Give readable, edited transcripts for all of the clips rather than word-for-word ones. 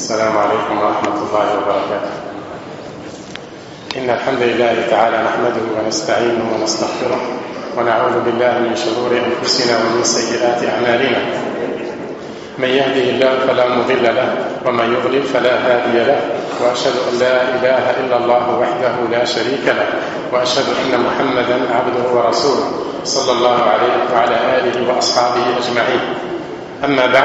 السلام عليكم ورحمة الله وبركاته. إن الحمد لله تعالى نحمده ونستعينه ونستغفره ونعوذ بالله من شرور أنفسنا ومن سيئات أعمالنا. من يهده الله فلا مضل له ومن يضلل فلا هادي له، وأشهد أن لا إله إلا الله وحده لا شريك له، وأشهد أن محمدا عبده ورسوله صلى الله عليه وعلى آله وأصحابه أجمعين. أما بعد،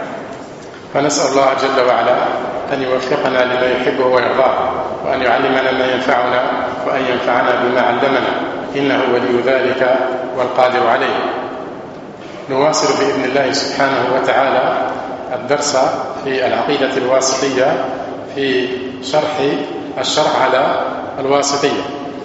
فنسأل الله جل وعلا أن يوفقنا لما يحبه ويرضاه، وأن يعلمنا ما ينفعنا، وأن ينفعنا بما علمنا، إنه ولي ذلك والقادر عليه. نواصل بإذن الله سبحانه وتعالى الدرس في العقيدة الواسطية في الشرح على الواسطية،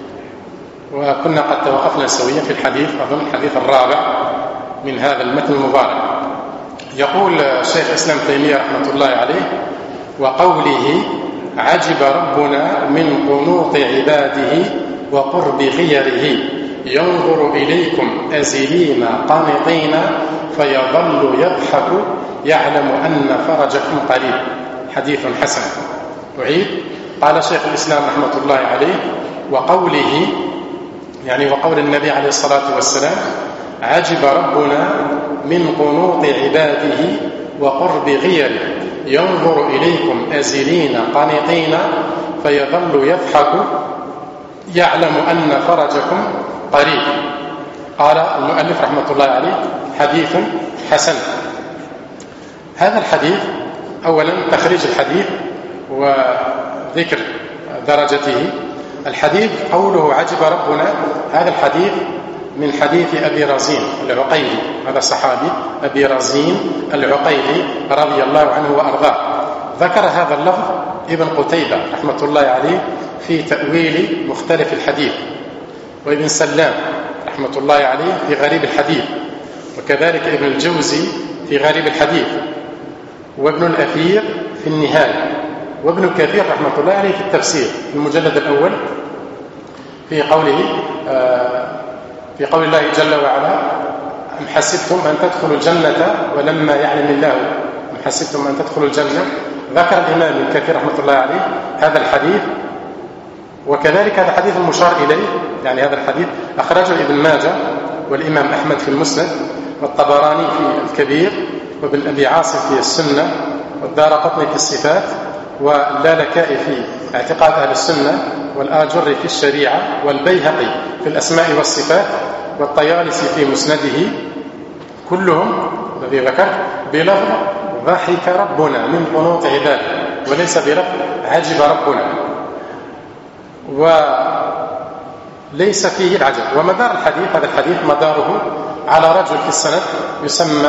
وكنا قد توقفنا سويا في الحديث الرابع من هذا المتن المبارك. يقول الشيخ الإسلام تيمية رحمة الله عليه: وقوله عجب ربنا من قنوط عباده وقرب غيره، ينظر إليكم أزلين قانطين فيظل يضحك يعلم أن فرجكم قريب. حديث حسن. أعيد. قال شيخ الإسلام رحمة الله عليه: وقوله، يعني وقول النبي عليه الصلاة والسلام: عجب ربنا من قنوط عباده وقرب غيره، ينظر إليكم أزلين قانطين فيظل يضحك يعلم أن فرجكم قريب. قال المؤلف رحمة الله عليه: حديث حسن. هذا الحديث، أولا تخريج الحديث وذكر درجته. الحديث قوله عجب ربنا، هذا الحديث من حديث أبي رزين العقيلي، هذا الصحابي أبي رزين العقيلي رضي الله عنه وأرضاه. ذكر هذا اللفظ ابن قتيبة رحمة الله عليه في تأويل مختلف الحديث، وابن سلام رحمة الله عليه في غريب الحديث، وكذلك ابن الجوزي في غريب الحديث، وابن الأثير في النهاية، وابن كثير رحمة الله عليه في التفسير في المجلد الأول في قول الله جل وعلا: أم حسبتم أن تدخلوا الجنة ولما يعلم الله، أم حسبتم أن تدخلوا الجنة. ذكر الإمام ابن كثير رحمة الله عليه هذا الحديث، وكذلك هذا الحديث المشار إليه، يعني هذا الحديث أخرجه ابن ماجه والإمام أحمد في المسند، والطبراني في الكبير، وابن أبي عاصم في السنة، والدارقطني في الصفات، واللالكائي في اعتقاد أهل السنة، والآجري في الشريعة، والبيهقي في الأسماء والصفات، والطيالسي في مسنده، كلهم الذي ذكر بلفظ ضحك ربنا من قنوط عباده، وليس بلفظ عجب ربنا، وليس فيه العجب. ومدار الحديث، هذا الحديث مداره على رجل في السند يسمى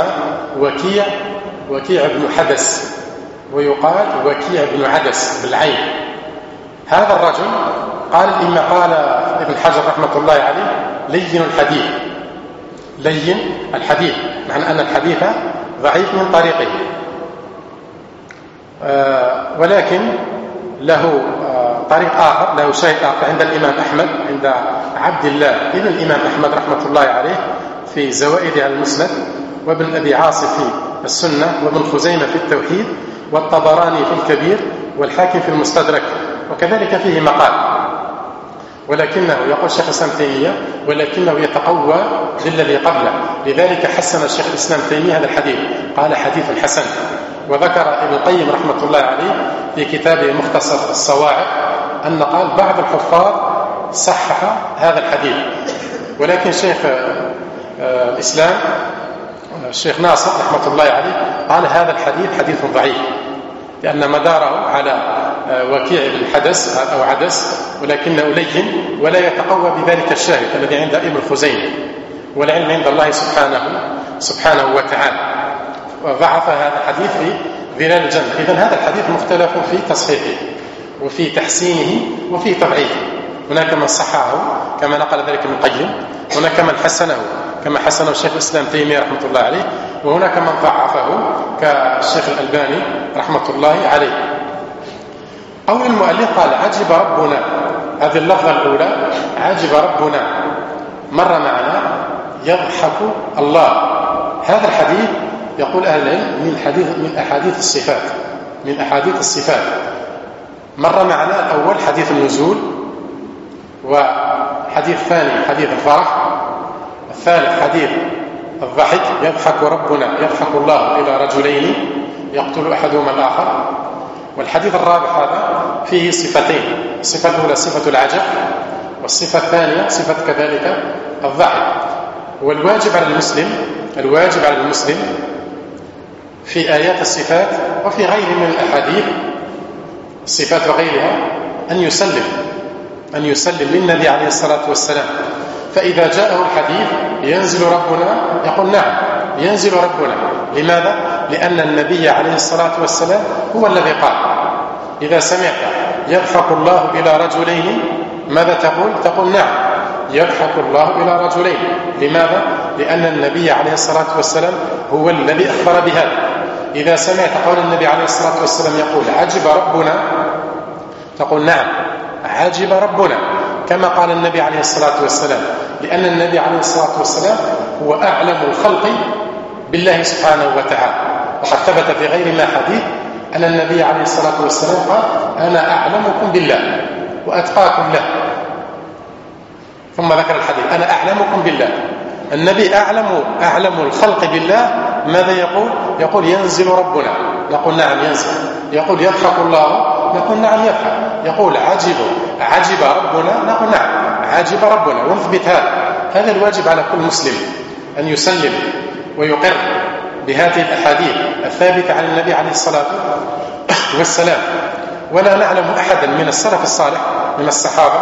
وكيع بن حدس، ويقال وكيع بن عدس بالعين. هذا الرجل قال ابن حجر رحمة الله عليه: لين الحديث، معنى أن الحديث ضعيف من طريقه، ولكن له طريق آخر، له شيء آخر عند الإمام أحمد، عند عبد الله ابن الإمام أحمد رحمة الله عليه في زوائد على المسند، وابن أبي عاصم في السنة، وابن خزيمة في التوحيد، والطبراني في الكبير، والحاكم في المستدرك، وكذلك فيه مقال، ولكنه يقول الشيخ الإسلام تيمية ولكنه يتقوى بالذي قبله، لذلك حسن الشيخ الإسلام تيمية هذا الحديث، قال حديث حسن. وذكر ابن القيم رحمة الله عليه في كتابه مختصر الصواعق أن قال بعض الحفاظ صحح هذا الحديث، ولكن شيخ الإسلام الشيخ ناصر رحمة الله عليه قال هذا الحديث حديث ضعيف، لأن مداره على وكيع بن حدس أو عدس، ولكنه لين ولا يتقوى بذلك الشاهد الذي عند ابن خزيمة، والعلم عند الله سبحانه وتعالى. وضعف هذا الحديث في ظلال الجنة. إذن هذا الحديث مختلف في تصحيحه وفي تحسينه وفي تضعيفه. هناك من صححه كما نقل ذلك ابن القيم، هناك من حسنه كما حسنه الشيخ الإسلام تيمية رحمة الله عليه، وهناك من ضعفه كالشيخ الألباني رحمة الله عليه. أول المؤلف قال عجب ربنا، هذه اللفظة الأولى عجب ربنا مر معنا يضحك الله. هذا الحديث يقول أهل العلم من أحاديث الصفات، من أحاديث الصفات. مر معنا الأول حديث النزول، وحديث ثاني حديث الفرح، الثالث حديث الضحك، يضحك ربنا يضحك الله إلى رجلين يقتل أحدهما الآخر. والحديث الرابع هذا فيه صفتين، الصفة الأولى صفة العجب، والصفة الثانية صفة كذلك الضحك. والواجب على المسلم في آيات الصفات وفي غيره من الأحاديث الصفات وغيرها أن يسلم للنبي عليه الصلاة والسلام. فإذا جاءه الحديث ينزل ربنا، يقول نعم ينزل ربنا. لماذا؟ لأن النبي عليه الصلاة والسلام هو الذي قال. إذا سمعت يضحك الله إلى رجلين ماذا تقول؟ تقول نعم يضحك الله إلى رجلين. لماذا؟ لأن النبي عليه الصلاة والسلام هو الذي أخبر بهذا. إذا سمعت قول النبي عليه الصلاة والسلام يقول عجب ربنا، تقول نعم عجب ربنا، كما قال النبي عليه الصلاة والسلام، لأن النبي عليه الصلاة والسلام هو أعلم الخلق بالله سبحانه وتعالى. وقد ثبت في غير ما حديث أن النبي عليه الصلاة والسلام قال أنا أعلمكم بالله وأتقاكم له، ثم ذكر الحديث أنا أعلمكم بالله. النبي أعلم الخلق بالله. ماذا يقول؟ يقول ينزل ربنا، نقول نعم ينزل. يقول يضحك الله، نقول نعم يضحك. يقول عجب ربنا، نقول نعم عجب ربنا، ونثبت هذا الواجب على كل مسلم أن يسلم ويقر بهذه الأحاديث الثابتة عن النبي عليه الصلاة والسلام. ولا نعلم أحدا من السلف الصالح من الصحابة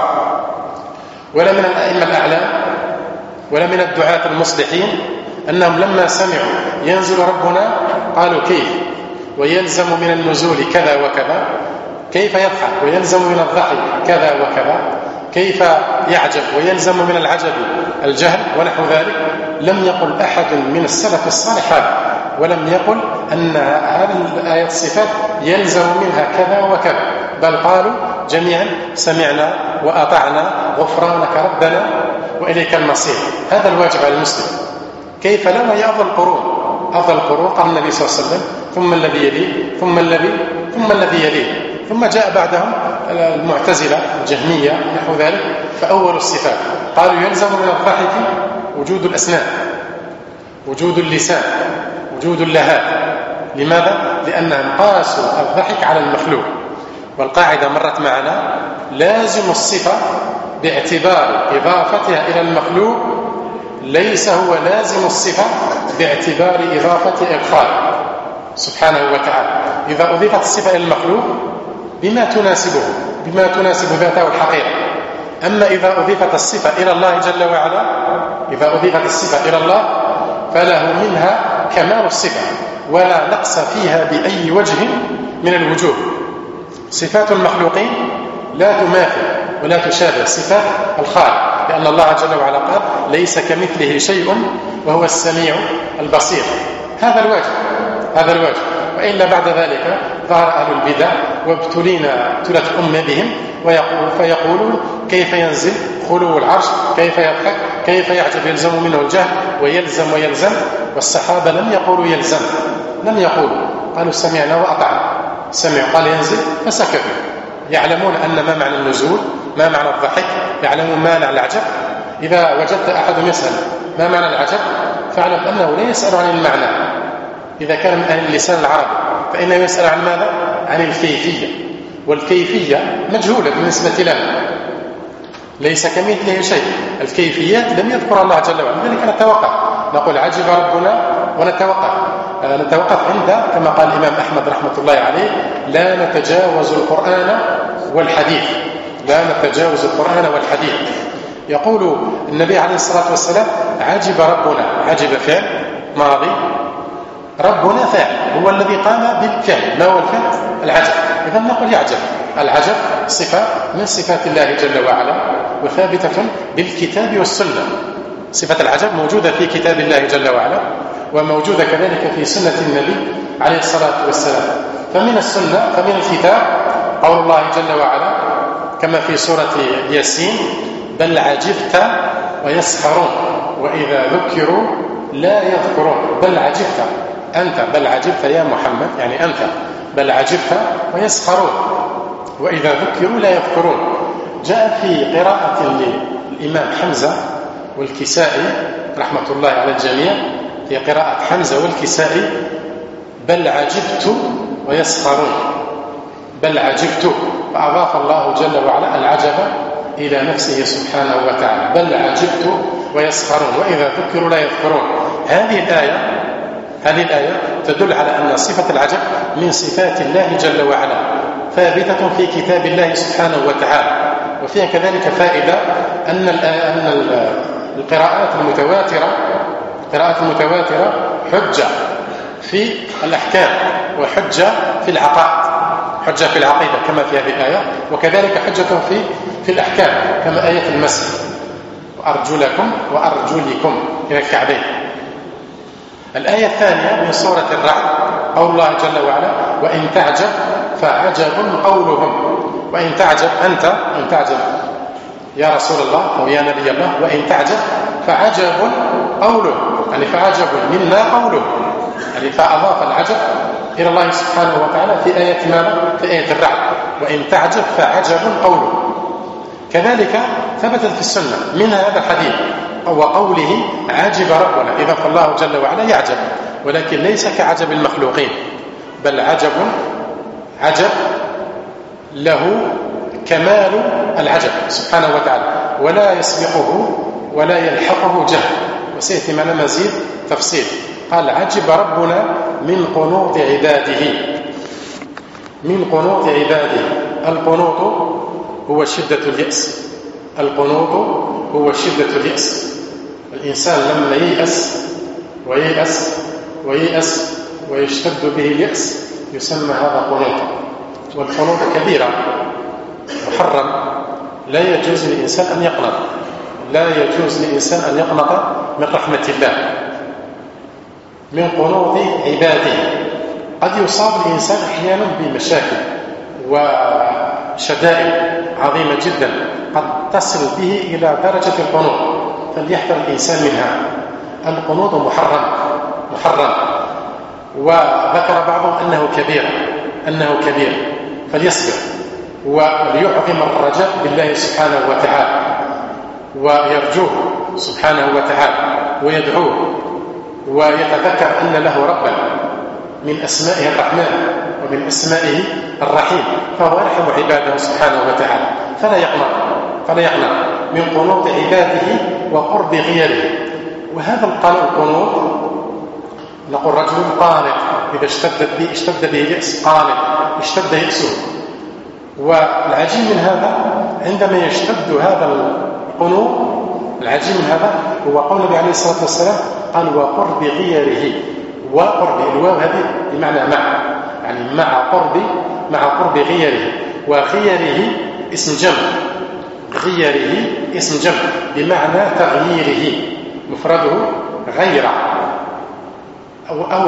ولا من الأئمة الأعلام ولا من الدعاة المصلحين أنهم لما سمعوا ينزل ربنا قالوا كيف، ويلزم من النزول كذا وكذا، كيف يضحك ويلزم من الضحك كذا وكذا، كيف يعجب ويلزم من العجب الجهل ونحو ذلك. لم يقل أحد من السلف الصالح هذا، ولم يقل أن هذه الآيات الصفات يلزم منها كذا وكذا، بل قالوا جميعا سمعنا وأطعنا غفرانك ربنا وإليك المصير. هذا الواجب على المسلم. كيف لا؟ وهي أفضل القرون قرن النبي صلى الله عليه وسلم، ثم الذي يليه ثم الذي يليه، ثم جاء بعدهم المعتزلة الجهمية نحو ذلك، فأولوا الصفات قالوا يلزم من الضحك وجود الأسنان، وجود اللسان، وجود اللهات. لماذا؟ لأنهم قاسوا الضحك على المخلوق. والقاعدة مرت معنا لازم الصفة باعتبار إضافتها إلى المخلوق ليس هو لازم الصفة باعتبار إضافة الخالق سبحانه وتعالى. إذا أضيفت الصفة إلى المخلوق بما تناسب ذاته الحقيقة. أما إذا أضيفت الصفة إلى الله جل وعلا، إذا أضيفت الصفة إلى الله فله منها كمال الصفة ولا نقص فيها بأي وجه من الوجوه. صفات المخلوقين لا تماثل ولا تشابه صفات الخالق، لأن الله جل وعلا قال ليس كمثله شيء وهو السميع البصير. هذا الواجب. وإلا بعد ذلك ظهر أهل البدع وابتلينا ابتلت الأمة بهم، فيقولون كيف ينزل، خلو العرش، كيف يضحك، كيف يعجب، يلزم منه الجهل ويلزم. والصحابة لم يقولوا يلزم، لم يقولوا، قالوا سمعنا وأطعنا. سمعوا قال ينزل فسكتوا، يعلمون أن ما معنى النزول، ما معنى الضحك، يعلمون ما معنى العجب. إذا وجدت أحد يسأل ما معنى العجب فاعلم أنه لا يسأل عن المعنى. إذا كان من أهل اللسان العربي فإنه يسأل عن ماذا؟ عن الكيفية، والكيفية مجهولة بالنسبة لنا، ليس كمثله شيء. الكيفيات لم يذكر الله جل وعلا، لذلك نتوقف نقول عجب ربنا ونتوقف عند كما قال الإمام أحمد رحمة الله عليه لا نتجاوز القرآن والحديث. يقول النبي عليه الصلاة والسلام عجب ربنا، عجب فعل ماضي، ربنا فاعل، هو الذي قام بالفعل. ما هو الفعل؟ العجب. إذا نقول يعجب. العجب صفة من صفات الله جل وعلا وثابتة بالكتاب والسنة. صفة العجب موجودة في كتاب الله جل وعلا وموجودة كذلك في سنة النبي عليه الصلاة والسلام. فمن السنة فمن الكتاب قول الله جل وعلا كما في سورة ياسين بل عجبت ويسخرون وإذا ذكروا لا يذكرون. بل عجبت أنت، بل عجبت يا محمد، يعني أنت بل عجبت ويسخرون وإذا ذكروا لا يذكرون. جاء في قراءة الإمام حمزة والكسائي رحمة الله على الجميع، في قراءة حمزة والكسائي بل عجبت ويسخرون، بل عجبت، فأضاف الله جل وعلا العجب إلى نفسه سبحانه وتعالى، بل عجبت ويسخرون وإذا ذكروا لا يذكرون. هذه الآية تدل على أن صفة العجب من صفات الله جل وعلا ثابتة في كتاب الله سبحانه وتعالى. وفيها كذلك فائدة أن القراءات المتواترة حجة في الأحكام وحجة في العقائد، حجة في العقيدة كما في هذه الآية، وكذلك حجة في الأحكام كما آية المسح وأرجلكم وأرجلكم إلى الكعبين. الآية الثانية من سورة الرعد قول الله جل وعلا وإن تعجب فعجب قولهم. وإن تعجب أنت، إن تعجب يا رسول الله أو يا نبي الله، وإن تعجب فعجب قوله، يعني فعجب منا قوله، يعني فأضاف العجب إلى الله سبحانه وتعالى في آية ماذا؟ في آية الرعد وإن تعجب فعجب قوله. كذلك ثبتت في السنة منها هذا الحديث وقوله عجب ربنا، إذا فالله جل وعلا يعجب، ولكن ليس كعجب المخلوقين، بل عجب له كمال العجب سبحانه وتعالى، ولا يسبقه ولا يلحقه جهل. وسيأتي معنا مزيد تفصيل. قال عجب ربنا من قنوط عباده، من قنوط عباده. القنوط هو شدة اليأس، القنوط هو شدة اليأس. الإنسان لما ييأس ويشتد به اليأس يسمى هذا قنوط. والقنوط كبيرة محرم، لا يجوز للإنسان أن يقنط، لا يجوز للإنسان أن يقنط من رحمة الله. من قنوط عباده قد يصاب الإنسان أحيانا بمشاكل وشدائد عظيمة جدا قد تصل به إلى درجة القنوط، فليحذر الإنسان منها. القنوط محرم، وذكر بعضهم أنه كبير فليصبر وليعظم الرجاء بالله سبحانه وتعالى ويرجوه سبحانه وتعالى ويدعوه ويتذكر أن له ربا من أسمائه الرحمن ومن أسمائه الرحيم، فهو يرحم عباده سبحانه وتعالى. فلا يقنط من قنوط عباده وقرب غيره. وهذا القنوط نقول رجل قانط إذا اشتد به اليأس، قانط اشتد يأسه. والعجيب من هذا عندما يشتد هذا القنوط، العجيب من هذا هو قول النبي عليه الصلاة والسلام قال وقرب غيره. وقرب الواو هذه بمعنى يعني مع قرب غيره. وغيره اسم جمع، غيره اسم جمع بمعنى تغييره، مفرده غير أو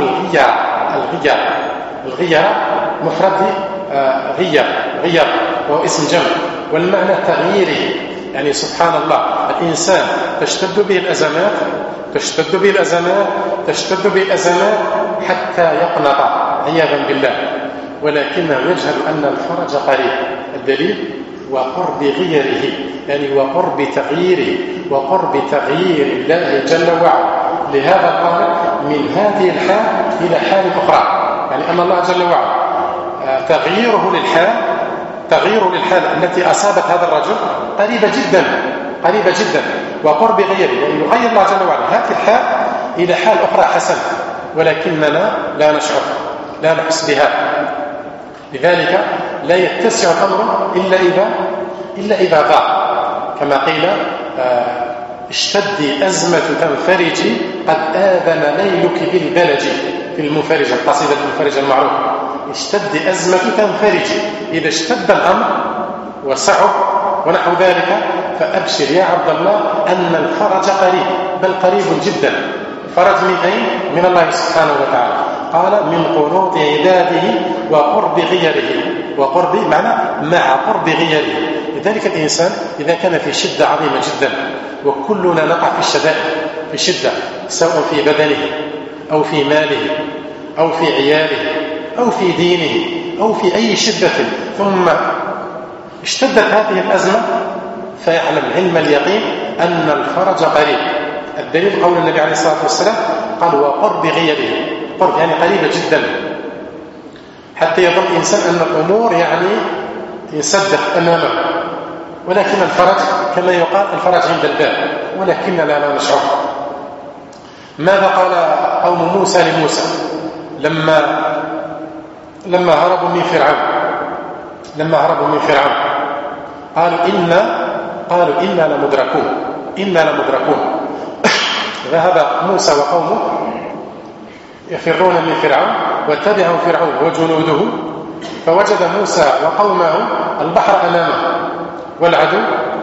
الغير مفرد غير وهو اسم جمع، والمعنى تغييره. يعني سبحان الله الإنسان تشتد به الأزمات حتى يقنط عياذا بالله، ولكنه يجهل أن الفرج قريب. الدليل وقرب غيره، يعني وقرب تغيير الله جل وعلا. لهذا قال من هذه الحال إلى حال أخرى، يعني أن الله جل وعلا تغييره للحال التي أصابت هذا الرجل قريبة جدا. وقرب غيره يعني يغير الله جل وعلا هذه الحال إلى حال أخرى حسنة، ولكننا لا نشعر، لا نحس بها. لذلك لا يتسع الأمر إلا إذا ضاق، كما قيل اشتدي أزمة تنفرجي قد آذن ليلك بالبلج، في المنفرجة، القصيدة المنفرجة المعروفة. اشتدي أزمة تنفرجي، إذا اشتد الأمر وصعب ونحو ذلك فأبشر يا عبد الله أن الفرج قريب، بل قريب جدا. فرج من أين؟ من الله سبحانه وتعالى. قال من قنوط عباده وقرب غيره. وقرب معنى مع قرب غيره. لذلك الإنسان إذا كان في شدة عظيمة جدا، وكلنا نقع في الشدة سواء في بدنه أو في ماله أو في عياله أو في دينه أو في أي شدة ثم اشتدت هذه الأزمة فيعلم علم اليقين أن الفرج قريب. الدليل قول النبي عليه الصلاة والسلام قال وقرب غيره، قرب يعني قريبة جدا، حتى يظن الإنسان أن الأمور يعني يصدق أمامه، ولكن الفرج كما يقال الفرج عند الباب ولكننا لا نشعر. ماذا قال قوم موسى لموسى لما هربوا من فرعون قالوا إنا لمدركون ذهب موسى وقومه يفرون من فرعون واتبعوا فرعون وجنوده، فوجد موسى وقومه البحر أمامه والعدو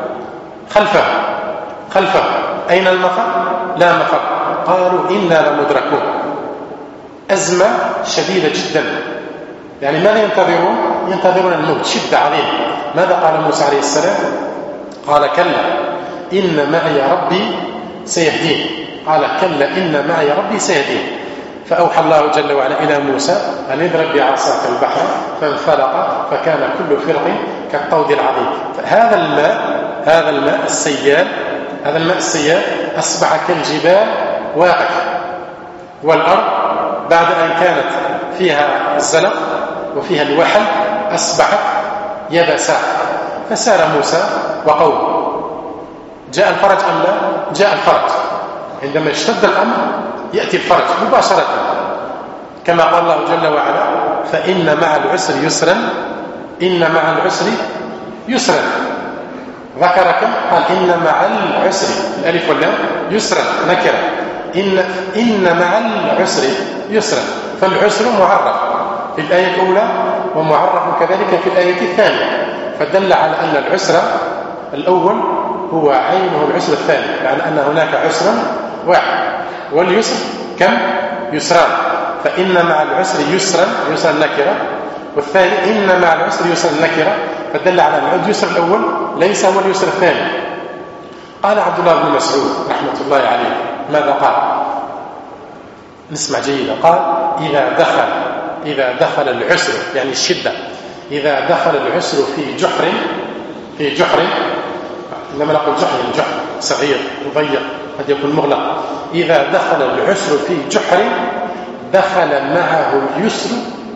خلفه. أين المفر؟ لا مفر. قالوا إنا لمدركون. أزمة شديدة جدا، يعني ماذا ينتظرون الموت، شدة عظيمة. ماذا قال موسى عليه السلام؟ قال كلا إن معي ربي سيهدين. قال كلا إن معي ربي سيهدين. فأوحى الله جل وعلا إلى موسى أن يضرب بعصاك البحر فانفلق فكان كل فرق كالطود العظيم. هذا الماء السيال أصبح كالجبال واقف، والأرض بعد أن كانت فيها الزلق وفيها الوحل أصبحت يبسا. فسار موسى وقومه. جاء الفرج أم لا؟ جاء الفرج. عندما اشتد الأمر يأتي الفرج مباشرة، كما قال الله جل وعلا فإن مع العسر يسرا، إن مع العسر يسرا. ذكر كم؟ قال إن مع العسر، الألف واللام يسرا نكرة، إن مع العسر يسرا. فالعسر معرف في الآية الأولى ومعرف كذلك في الآية الثانية، فدل على أن العسر الأول هو عينه العسر الثاني، يعني أن هناك عسرا واحد، واليسر كم؟ يسران. فإن مع العسر يسرا نكرة، والثاني إن مع العسر يسرا نكرة، فدل على أن اليسر الأول ليس هو اليسر الثاني. قال عبد الله بن مسعود رحمة الله عليه ماذا قال؟ نسمع جيدا. قال إذا دخل العسر يعني الشدة، إذا دخل العسر في جحر لما نقول جحر صغير مضيق قد يكون مغلق، إذا دخل العسر في جحر دخل معه اليسر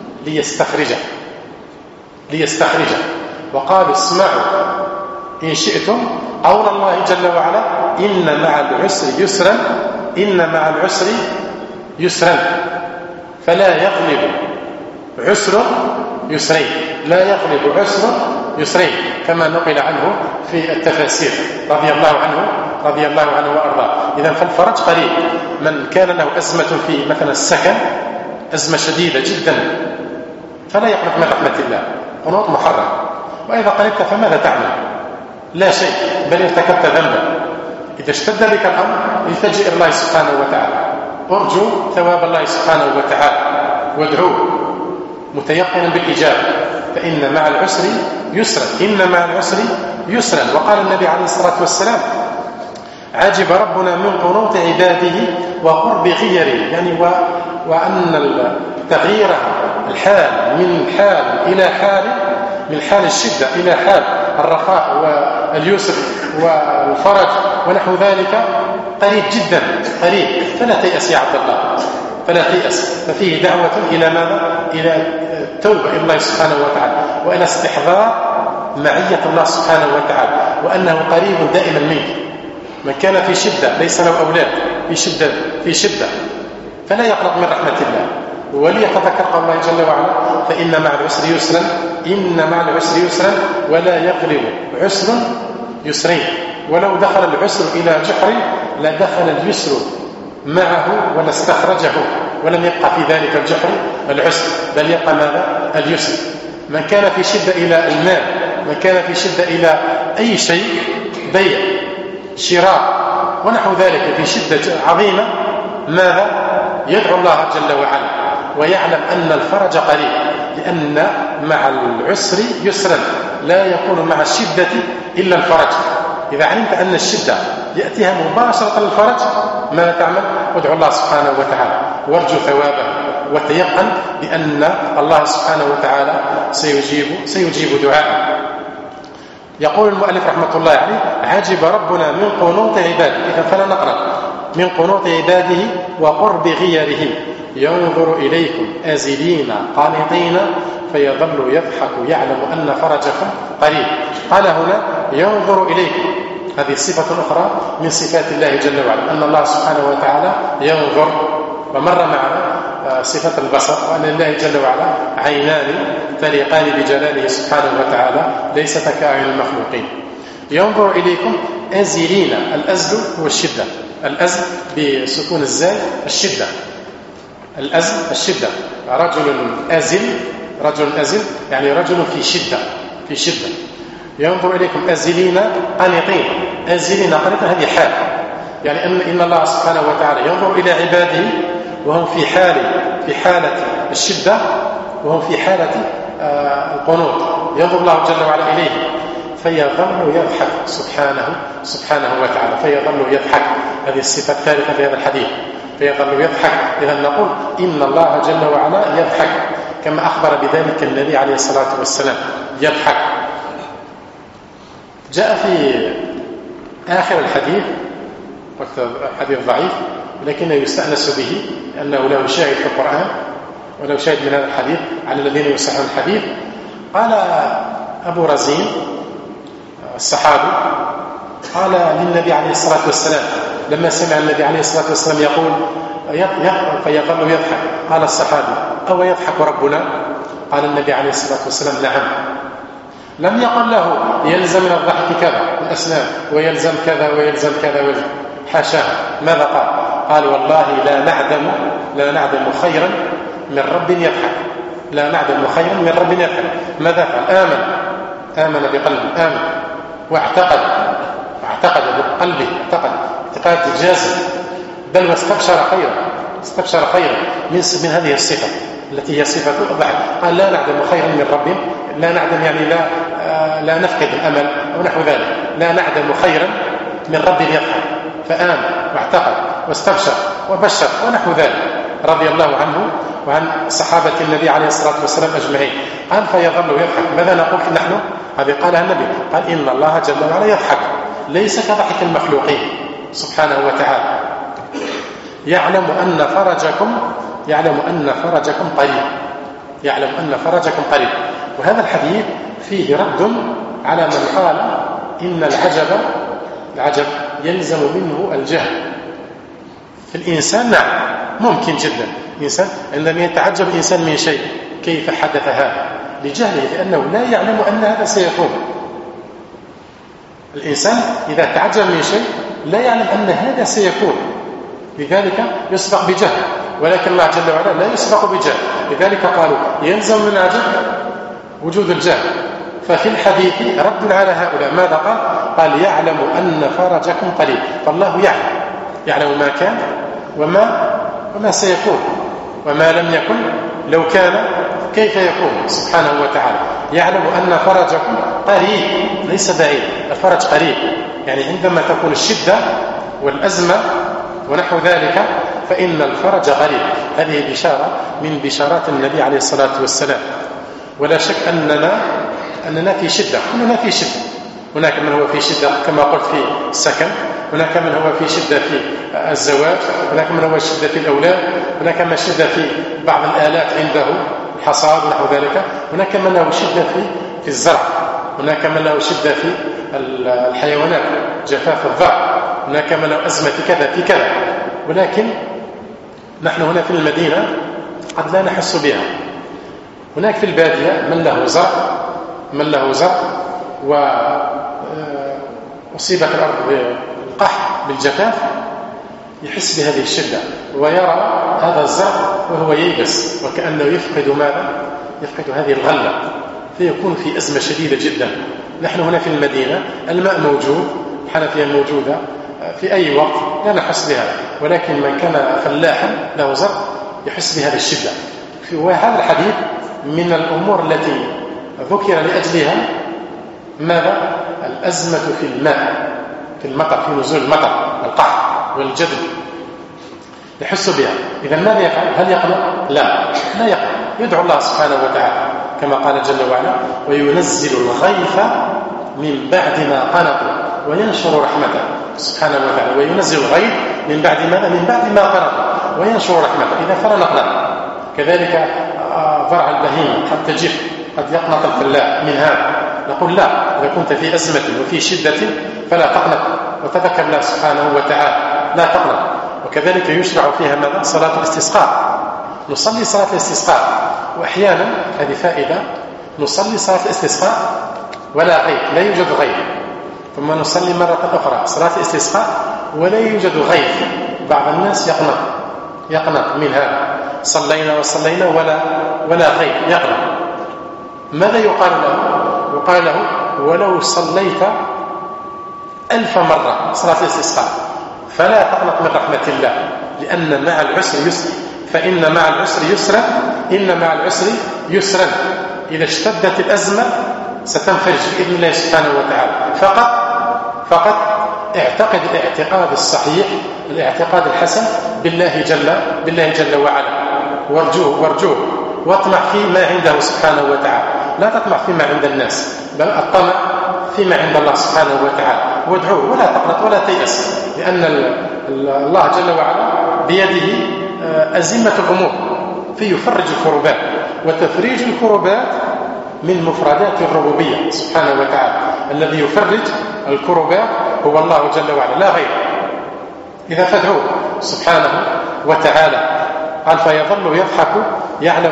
ليستخرجه. وقال اسمعوا إن شئتم قول الله جل وعلا إن مع العسر يسرا، إن مع العسر يسرا، فلا يغلب عسر يسرين، لا يغلب عسر يسرين، كما نقل عنه في التفاسير رضي الله عنه وأرضاه. إذن فالفرج قريب. من كان له أزمة في مثلا السكن، أزمة شديدة جدا، فلا يقنط من رحمة الله، قنوط محرم. وإذا قنطت فماذا تعمل؟ لا شيء، بل ارتكبت ذنبا. إذا اشتد بك الأمر التجئ إلى الله سبحانه وتعالى، ارجو ثواب الله سبحانه وتعالى وادعوه متيقنا بالإجابة. فإن مع العسر يسرا، إن مع العسر يسرا. وقال النبي عليه الصلاة والسلام عجب ربنا من قنوط عباده وقرب غيره، يعني وأن تغيير الحال من حال إلى حال، من حال الشدة إلى حال الرخاء واليسر والفرج ونحو ذلك قريب جدا، قريب. فلا تيأس يا عبد الله، فلا تيأس. ففيه دعوة إلى ماذا؟ إلى التوبة إلى الله سبحانه وتعالى، وإلى استحضار معية الله سبحانه وتعالى، وأنه قريب دائما منك. من كان في شدة ليس له أولاد في شدة فلا يقنط من رحمة الله، وليتذكر قول الله جل وعلا فإن مع العسر يسرا، إن مع العسر يسرا، ولا يغلب عسر يسرين. ولو دخل العسر إلى جحر لدخل اليسر معه ولاستخرجه، ولم يبقى في ذلك الجحر العسر، بل يبقى ماذا؟ اليسر. من كان في شدة إلى المال، من كان في شدة إلى أي شيء، بيع، شراء ونحو ذلك، في شدة عظيمة، ماذا؟ يدعو الله جل وعلا ويعلم أن الفرج قريب، لأن مع العسر يسرا، لا يكون مع الشدة إلا الفرج. إذا علمت أن الشدة يأتيها مباشرة الفرج، ماذا تعمل؟ ادعو الله سبحانه وتعالى وارجو ثوابه وتيقن بأن الله سبحانه وتعالى سيجيب دعاءه. يقول المؤلف رحمة الله عليه: عجب ربنا من قنوط عباده. إذا فلا نقرأ: من قنوط عباده وقرب غيره، ينظر إليكم آزلين قانطين فيظل يضحك يعلم أن فرجكم قريب. قال هنا ينظر إليكم، هذه صفة أخرى من صفات الله جل وعلا، أن الله سبحانه وتعالى ينظر. ومر معنا صفة البصر، وأن الله جل وعلا عينان تليقان بجلاله سبحانه وتعالى ليست كأعين المخلوقين. ينظر إليكم آزلين، الأزل هو الشدة، الأزل بسكون الزاي الشدة، الأزل الشدة. رجل أزل يعني رجل في شدة. ينظر إليكم آزلين قانطين. آزلين قانطين هذه حال، يعني إن الله سبحانه وتعالى ينظر إلى عباده وهم في حالة الشدة، وهم في حالة القنوط. ينظر الله جل وعلا إليه فيظل يضحك سبحانه وتعالى، فيظل يضحك. هذه الصفة الثالثة في هذا الحديث، فيظل يضحك. إذا نقول إن الله جل وعلا يضحك كما أخبر بذلك النبي عليه الصلاة والسلام، يضحك. جاء في آخر الحديث، حديث ضعيف لكنه يستأنس به أنه له شاهد في القرآن وله شاهد من هذا الحديث على الذين يصحون الحديث. قال أبو رزين الصحابي قال للنبي عليه الصلاة والسلام لما سمع النبي عليه الصلاة والسلام يقول فيظل يضحك، قال الصحابي: أو يضحك ربنا؟ قال النبي عليه الصلاة والسلام: نعم. لم يقل له يلزم من الضحك كذا الأسنان ويلزم كذا ويلزم كذا ويلزم، حاشاه. ماذا قال؟ قال: والله لا نعدم خيرا من رب يضحك، لا نعدم خيرا من رب يضحك. ماذا قال؟ آمن بقلبه، آمن واعتقد بقلبه، اعتقاد جازم، بل واستبشر خيرا من هذه الصفة التي هي صفة الضحك. قال: لا نعدم خيرا من رب، لا نعدم يعني لا نفقد الأمل أو نحو ذلك، لا نعدم خيرا من رب يضحك. فآمن واعتقد واستبشر وبشر ونحو ذلك، رضي الله عنه وعن صحابة النبي عليه الصلاة والسلام أجمعين. قال: فيظل يضحك. ماذا نقول نحن؟ هذه قالها النبي، قال: إن الله جل وعلا يضحك ليس كضحك المخلوقين سبحانه وتعالى، يعلم أن فرجكم قريب. وهذا الحديث فيه رد على من قال إن العجب يلزم منه الجهل. في الإنسان نعم ممكن جدا، الإنسان عندما يتعجب الإنسان من شيء كيف حدث هذا، لجهله، لأنه لا يعلم أن هذا سيكون. الإنسان إذا تعجب من شيء لا يعلم أن هذا سيكون، لذلك يسبق بجهل. ولكن الله جل وعلا لا يسبق بجهل، لذلك قالوا يلزم من العجب وجود الجهل. ففي الحديث رد على هؤلاء. ماذا قال؟ يعلم أن فرجكم قريب. فالله يعلم ما كان وما سيكون، وما لم يكن لو كان كيف يكون سبحانه وتعالى. يعلم أن فرجكم قريب ليس بعيد، الفرج قريب، يعني عندما تكون الشدة والأزمة ونحو ذلك فإن الفرج قريب. هذه بشارة من بشارات النبي عليه الصلاة والسلام. ولا شك أننا في شدة، كلنا في شدة. هناك من هو في شدة كما قلت في السكن، هناك من هو في شدة في الزواج، هناك من هو شدة في الأولاد، هناك من شدة في بعض الآلات عنده الحصاد ونحو ذلك، هناك من له شدة في الزرع، هناك من له شدة في الحيوانات جفاف الضرع، هناك من له أزمة في كذا. ولكن نحن هنا في المدينة قد لا نحس بها. هناك في البادية من له زرع وأصيبت الأرض بالقحط بالجفاف يحس بهذه الشدة، ويرى هذا الزرع وهو ييبس وكأنه يفقد هذه الغلة، فيكون في أزمة شديدة جدا. نحن هنا في المدينة الماء موجود، الحنفية موجودة في أي وقت لا نحس بها، ولكن من كان فلاحا له زرع يحس بهذه الشدة. وهذا الحديث من الأمور التي ذكر لأجلها ماذا؟ الأزمة في الماء، في المطر، في نزول المطر، القحط والجدب. يحس بها. إذا ماذا يفعل؟ هل يقنط؟ لا يقنط، يدعو الله سبحانه وتعالى كما قال جل وعلا: وينزل الغيث من بعد ما قنطوا وينشر رحمته سبحانه وتعالى. وينزل الغيث من بعد ماذا؟ من بعد ما قنطوا وينشر رحمته. إذا فلا نقنط. كذلك ضرع البهيمة قد تجف، قد يقنط الفلاح من هذا. نقول لا، إذا كنت في أزمة وفي شدة فلا تقنط وتذكر الله سبحانه وتعالى، لا تقنط. وكذلك يشرع فيها ماذا؟ صلاة الاستسقاء. نصلي صلاة الاستسقاء، وأحيانا هذه فائدة، نصلي صلاة الاستسقاء ولا غيث، لا يوجد غيث، ثم نصلي مرة أخرى صلاة الاستسقاء ولا يوجد غيث. بعض الناس يقنط من هذا، صلينا ولا غيث، يقنط. ماذا يقال له؟ يقال له: ولو صليت 1000 مرة صلاة الاستسقاء فلا تقنط من رحمة الله، لأن مع العسر يسر، فإن مع العسر يسرا، إن مع العسر يسرا. إذا اشتدت الأزمة ستنفرج بإذن الله سبحانه وتعالى. فقط اعتقد الاعتقاد الصحيح، الاعتقاد الحسن بالله جل وعلا، وارجوه واطمع فيما عنده سبحانه وتعالى، لا تطمع فيما عند الناس، بل الطمع فيما عند الله سبحانه وتعالى. وادعوه ولا تقنط ولا تيأس، لأن الله جل وعلا بيده أزمة الأمور، فيفرج الكربات، وتفريج الكربات من مفردات الربوبية سبحانه وتعالى. الذي يفرج الكربات هو الله جل وعلا لا غير. إذا فادعوه سبحانه وتعالى. قال: فيظل يضحك يعلم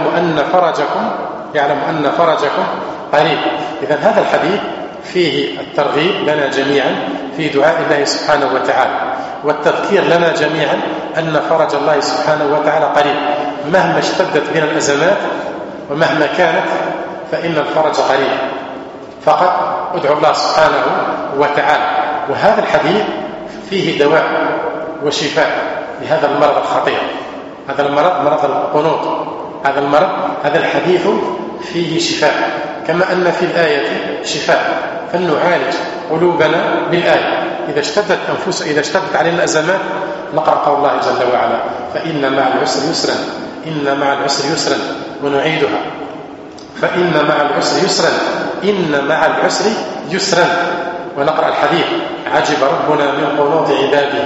أن فرجكم قريب. إذن هذا الحديث فيه الترغيب لنا جميعا في دعاء الله سبحانه وتعالى، والتذكير لنا جميعا أن فرج الله سبحانه وتعالى قريب. مهما اشتدت بنا الأزمات ومهما كانت فإن الفرج قريب. فقط ادعو الله سبحانه وتعالى. وهذا الحديث فيه دواء وشفاء لهذا المرض الخطير. هذا المرض مرض القنوط. هذا المرض، هذا الحديث فيه شفاء، كما أن في الآية شفاء. فلنعالج قلوبنا بالآية. إذا اشتدت علينا الأزمات نقرأ قول الله جل وعلا: فإن مع العسر يسرا، إن مع العسر يسرا. ونعيدها: فإن مع العسر يسرا، إن مع العسر يسرا. ونقرأ الحديث: عجب ربنا من قنوط عباده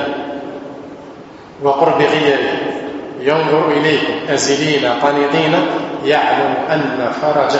وقرب غيره، ينظر إليكم أزلين قانطين، يعلم أن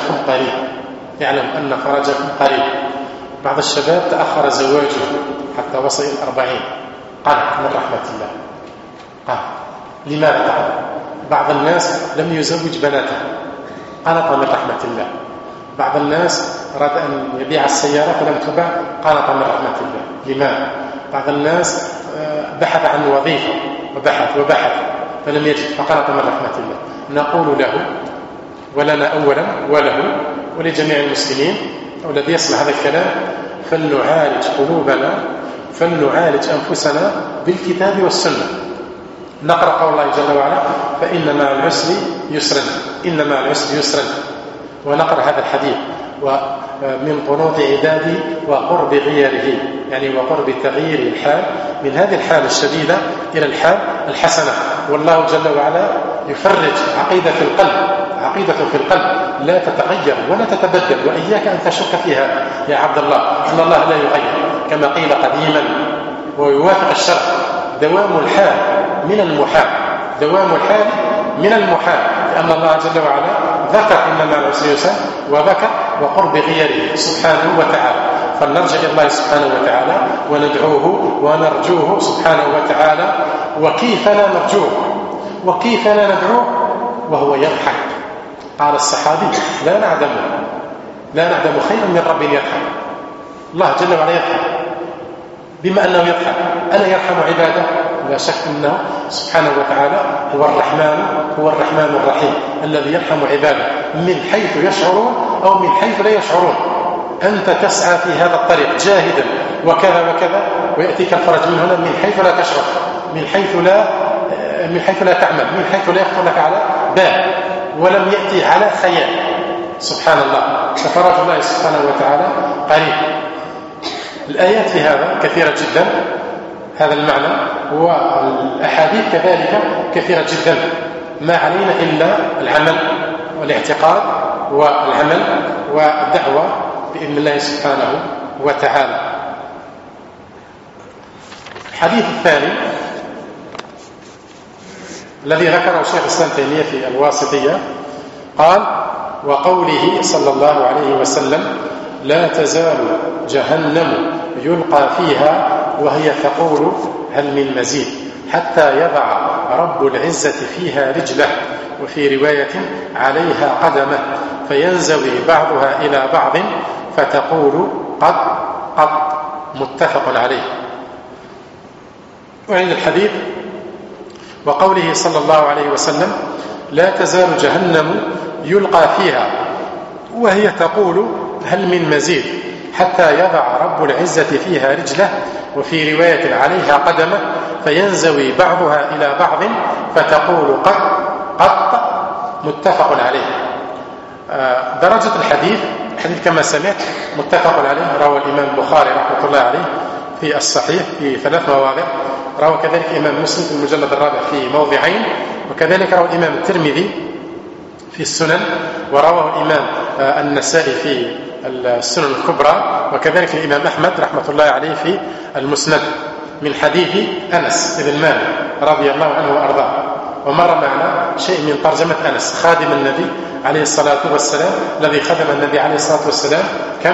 فرجكم قريب. بعض الشباب تأخر زواجه حتى وصل إلى 40، قنط من رحمة الله. لماذا قنط؟ بعض الناس لم يزوج بناته، قنط من رحمة الله. بعض الناس أراد أن يبيع السيارة فلم تباع، قنط من رحمة الله. لماذا؟ بعض الناس بحث عن وظيفة وبحث فلم يجد، فقنط من رحمة الله. نقول له ولنا أولا وله ولجميع المسلمين والذي يسمع هذا الكلام: فلنعالج قلوبنا، فلنعالج أنفسنا بالكتاب والسنة. نقرأ قول الله جل وعلا: فإن مع العسر يسرا، إن مع العسر يسرا. ونقرأ هذا الحديث: ومن قنوط عبادي وقرب غيره، يعني وقرب تغيير الحال من هذه الحال الشديدة إلى الحال الحسنة. والله جل وعلا يفرج عقيدة في القلب لا تتغير ولا تتبدل. وإياك أن تشك فيها يا عبد الله أن الله لا يغير، كما قيل قديما ويوافق الشرع: دوام الحال من المحال، لأن الله جل وعلا ذكر إن مع العسر يسرا، وذكر وقرب غيره سبحانه وتعالى. فلنرجع إلى الله سبحانه وتعالى وندعوه ونرجوه سبحانه وتعالى. وكيف لا ندعوه وهو يضحك؟ قال الصحابي: لا نعدم خيرا من رب يضحك. الله جل وعلا يضحك. بما أنه يضحك ألا يرحم عباده؟ لا شك أنه سبحانه وتعالى هو الرحمن الرحيم الذي يرحم عباده من حيث يشعرون أو من حيث لا يشعرون. أنت تسعى في هذا الطريق جاهدا وكذا ويأتيك الفرج من هنا من حيث لا تشعر، من حيث لا تعمل، من حيث لا يخطر لك على بال، ولم يأتي على خيال. سبحان الله. ففرج الله سبحانه وتعالى قريب. الآيات في هذا كثيرة جدا، هذا المعنى والأحاديث كذلك كثيرة جدا، ما علينا إلا العمل والاعتقاد والعمل والدعوة بإذن الله سبحانه وتعالى. الحديث الثاني الذي ذكره شيخ الإسلام تيمية في الواسطية قال: وقوله صلى الله عليه وسلم: لا تزال جهنم يلقى فيها وهي تقول هل من مزيد حتى يضع رب العزة فيها رجله، وفي رواية عليها قدمه، فينزوي بعضها إلى بعض فتقول قد قد، متفق عليه. وعند الحديث: وقوله صلى الله عليه وسلم: لا تزال جهنم يلقى فيها وهي تقول هل من مزيد حتى يضع رب العزة فيها رجله، وفي رواية عليها قدمه، فينزوي بعضها إلى بعض فتقول قد قد، متفق عليه. درجة الحديث كما سمعت متفق عليه، روى الإمام البخاري رحمه الله عليه في الصحيح في 3 مواضع، روى كذلك الإمام مسلم في المجلد الرابع في موضعين، وكذلك روى الإمام الترمذي في السنن، ورواه الإمام النسائي في السنن الكبرى، وكذلك الإمام أحمد رحمة الله عليه في المسند من حديث أنس بن مالك رضي الله عنه وأرضاه. ومر معنا شيء من ترجمة أنس خادم النبي عليه الصلاة والسلام، الذي خدم النبي عليه الصلاة والسلام كم؟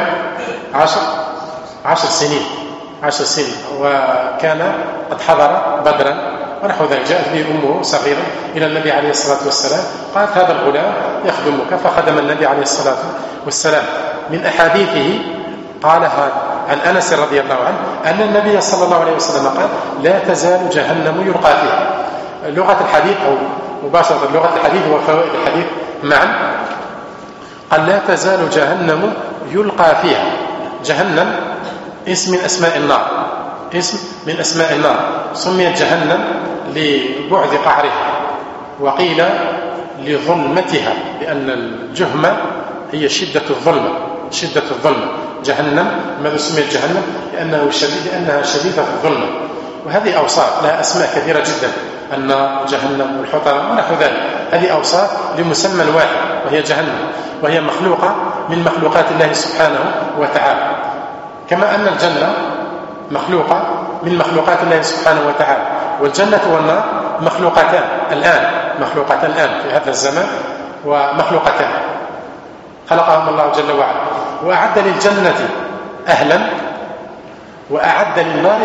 10 سنين، وكان قد حضر بدرا ونحو ذلك. جاءت به أمه صغيرا إلى النبي عليه الصلاة والسلام، قالت: هذا الغلام يخدمك، فخدم النبي عليه الصلاة والسلام. من أحاديثه قالها عن أنس رضي الله عنه أن النبي صلى الله عليه وسلم قال: لا تزال جهنم يلقى فيها. لغة الحديث أو مباشرة لغة الحديث وفوائد الحديث معا، قال: لا تزال جهنم يلقى فيها. جهنم اسم من أسماء النار، اسم من أسماء النار، سميت جهنم لبعد قعرها، وقيل لظلمتها، لأن الجهمة هي شدة الظلمة. جهنم ماذا سميت جهنم؟ لأنها شديدة الظلمة. وهذه أوصاف لها أسماء كثيرة جدا، النار وجهنم والحطمة ونحو ذلك. هذه أوصاف لمسمى واحد وهي جهنم، وهي مخلوقة من مخلوقات الله سبحانه وتعالى، كما أن الجنة مخلوقة من مخلوقات الله سبحانه وتعالى. والجنة والنار مخلوقتان الآن في هذا الزمان، ومخلوقتان خلقهم الله جل وعلا، وأعد للجنة أهلا وأعد للنار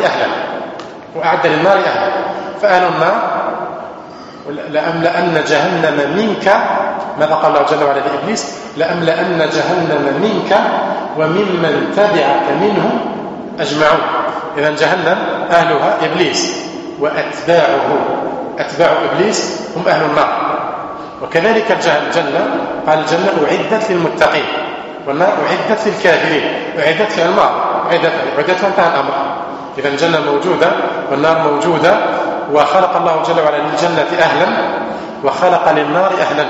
أهلا. فأهل النار: لأملأن جهنم منك، ماذا قال الله جل وعلا لإبليس؟ لأملأن جهنم منك وممن تبعك منهم أجمعون. إذن جهنم أهلها إبليس، وأتباع إبليس هم أهل النار. وكذلك الجنة، قال: الجنة أعدت للمتقين، والنار أعدت للكافرين، أعدت في الماضي، أعدت وانتهى الأمر. إذا الجنة موجودة والنار موجودة، وخلق الله جل وعلا للجنة أهلا وخلق للنار أهلا.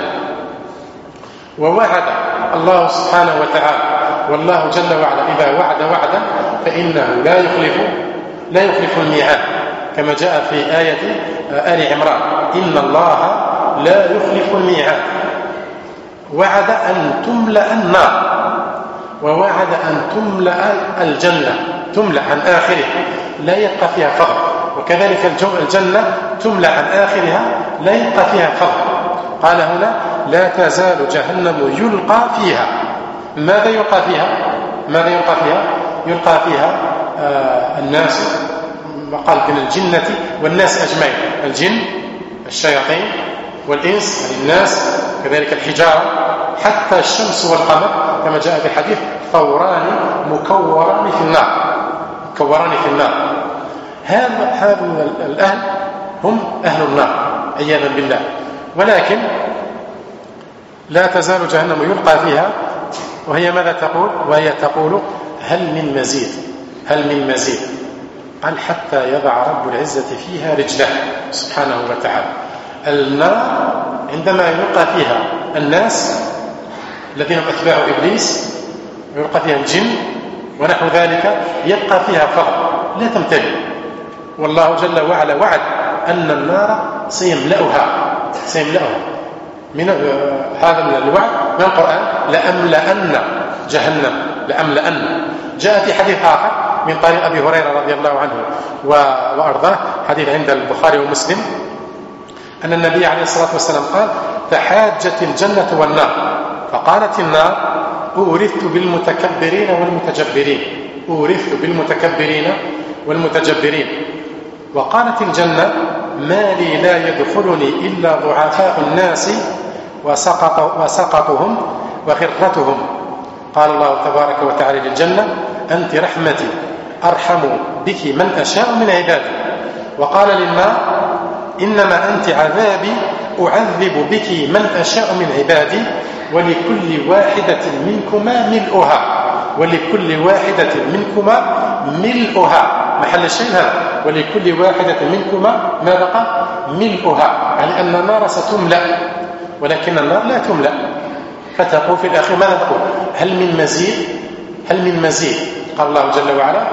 ووعد الله سبحانه وتعالى، والله جل وعلا إذا وعد وعدا فإنه لا يخلف الميعاد، كما جاء في آية آل عمران: إن الله لا يخلف الميعاد. وعد أن تملأ النار، ووعد أن تملأ الجنة، تملأ عن آخرها لا يبقى فيها فضل، وكذلك الجنة تملأ عن آخرها لا يبقى فيها فضل. قال هنا: لا تزال جهنم يلقى فيها. ماذا يلقى فيها؟ يلقى فيها الناس، وقال من الجنة والناس أجمعين، الجن الشياطين والإنس الناس، كذلك الحجارة، حتى الشمس والقمر، كما جاء في الحديث: ثوران مكوران في النار. هذا الأهل هم أهل النار عياذا بالله. ولكن لا تزال جهنم يلقى فيها، وهي ماذا تقول؟ وهي تقول: هل من مزيد قال: حتى يضع رب العزة فيها رجله سبحانه وتعالى. النار عندما يلقى فيها الناس الذين هم أتباع إبليس، يلقى فيها الجن ونحو ذلك، يبقى فيها فضل لا تمتلئ، والله جل وعلا وعد أن النار سيملأها من هذا من الوعد من القرآن. لأملأن جهنم، لأملأن. جاء في حديث آخر من طريق أبي هريرة رضي الله عنه وأرضاه، حديث عند البخاري ومسلم، أن النبي عليه الصلاة والسلام قال: تحاجت الجنة والنار، فقالت النار: أورثت بالمتكبرين والمتجبرين، أورثت بالمتكبرين والمتجبرين. وقالت الجنة: ما لي لا يدخلني إلا ضعفاء الناس وسقطهم وخرتهم. قال الله تبارك وتعالى للجنة: أنت رحمتي أرحم بك من أشاء من عبادي. وقال للنار: إنما أنت عذابي أعذب بك من أشاء من عبادي، ولكل واحدة منكما ملؤها، ولكل واحدة منكما ملؤها. محل الشيء هذا: ولكل واحدة منكما ماذا قال؟ ملؤها، يعني أن النار ستملأ، ولكن النار لا تملأ. فتقول في الآخر ماذا تقول؟ هل من مزيد؟ هل من مزيد؟ قال الله جل وعلا: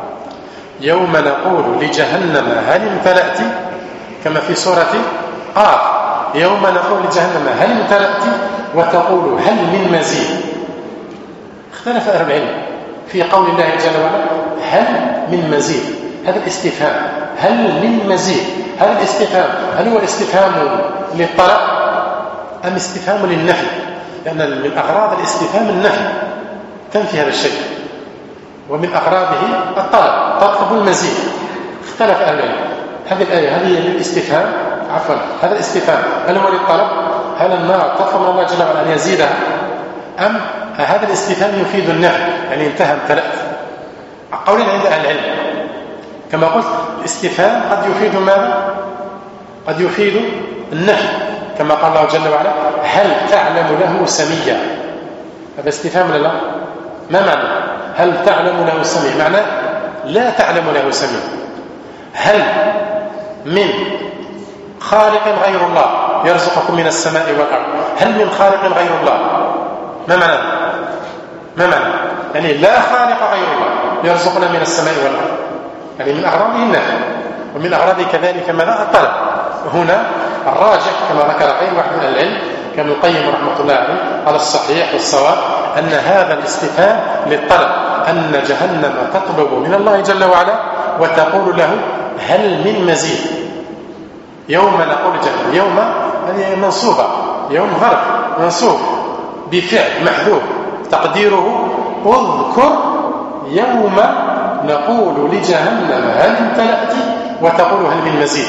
يوم نقول لجهنم هل امتلأت، كما في سورة قاف: يوم نقول لجهنم هل امتلأت وتقول هل من مزيد. اختلف أهل العلم في قول الله جل وعلا هل من مزيد. هذا الاستفهام هل من مزيد، هذا الاستفهام هل هو استفهام للطلب أم استفهام للنفي؟ لأن من أغراض الاستفهام النفي، تنفي هذا الشيء، ومن أغراضه الطلب، تطلب المزيد. اختلف أهل العلم. هذه الآية هذه للاستفهام، عفوا هذا الاستفهام هل هو للطلب؟ هل النار تطلب من الله جل وعلا أن يزيدها، أم هذا الاستفهام يفيد النفي، يعني انتهى امتلأت؟ قولين عند أهل العلم. كما قلت الاستفهام قد يفيد ماذا؟ قد يفيد النفي، كما قال الله جل وعلا: هل تعلم له سميا. هذا استفهام ولا لا؟ ما معنى هل تعلم له سميا؟ معناه لا تعلم له سميا. هل من خالق غير الله يرزقكم من السماء والأرض؟ هل من خالق غير الله؟ ما معنى؟ ما معنى؟ يعني لا خالق غير الله يرزقنا من السماء والأرض، يعني من أغراضه النفي، ومن أغراضه كذلك ماذا؟ الطلب. هنا الراجح كما ذكر غير واحد من العلم كابن القيم رحمة الله عليه على الصحيح والصواب أن هذا الاستفهام للطلب، أن جهنم تطلب من الله جل وعلا وتقول له هل من مزيد. يوم نقول جهنم، يوم هذه منصوبة، يوم ظرف منصوب بفعل محذوف تقديره اذكر يوم نقول لجهنم هل امتلأت وتقول هل من مزيد.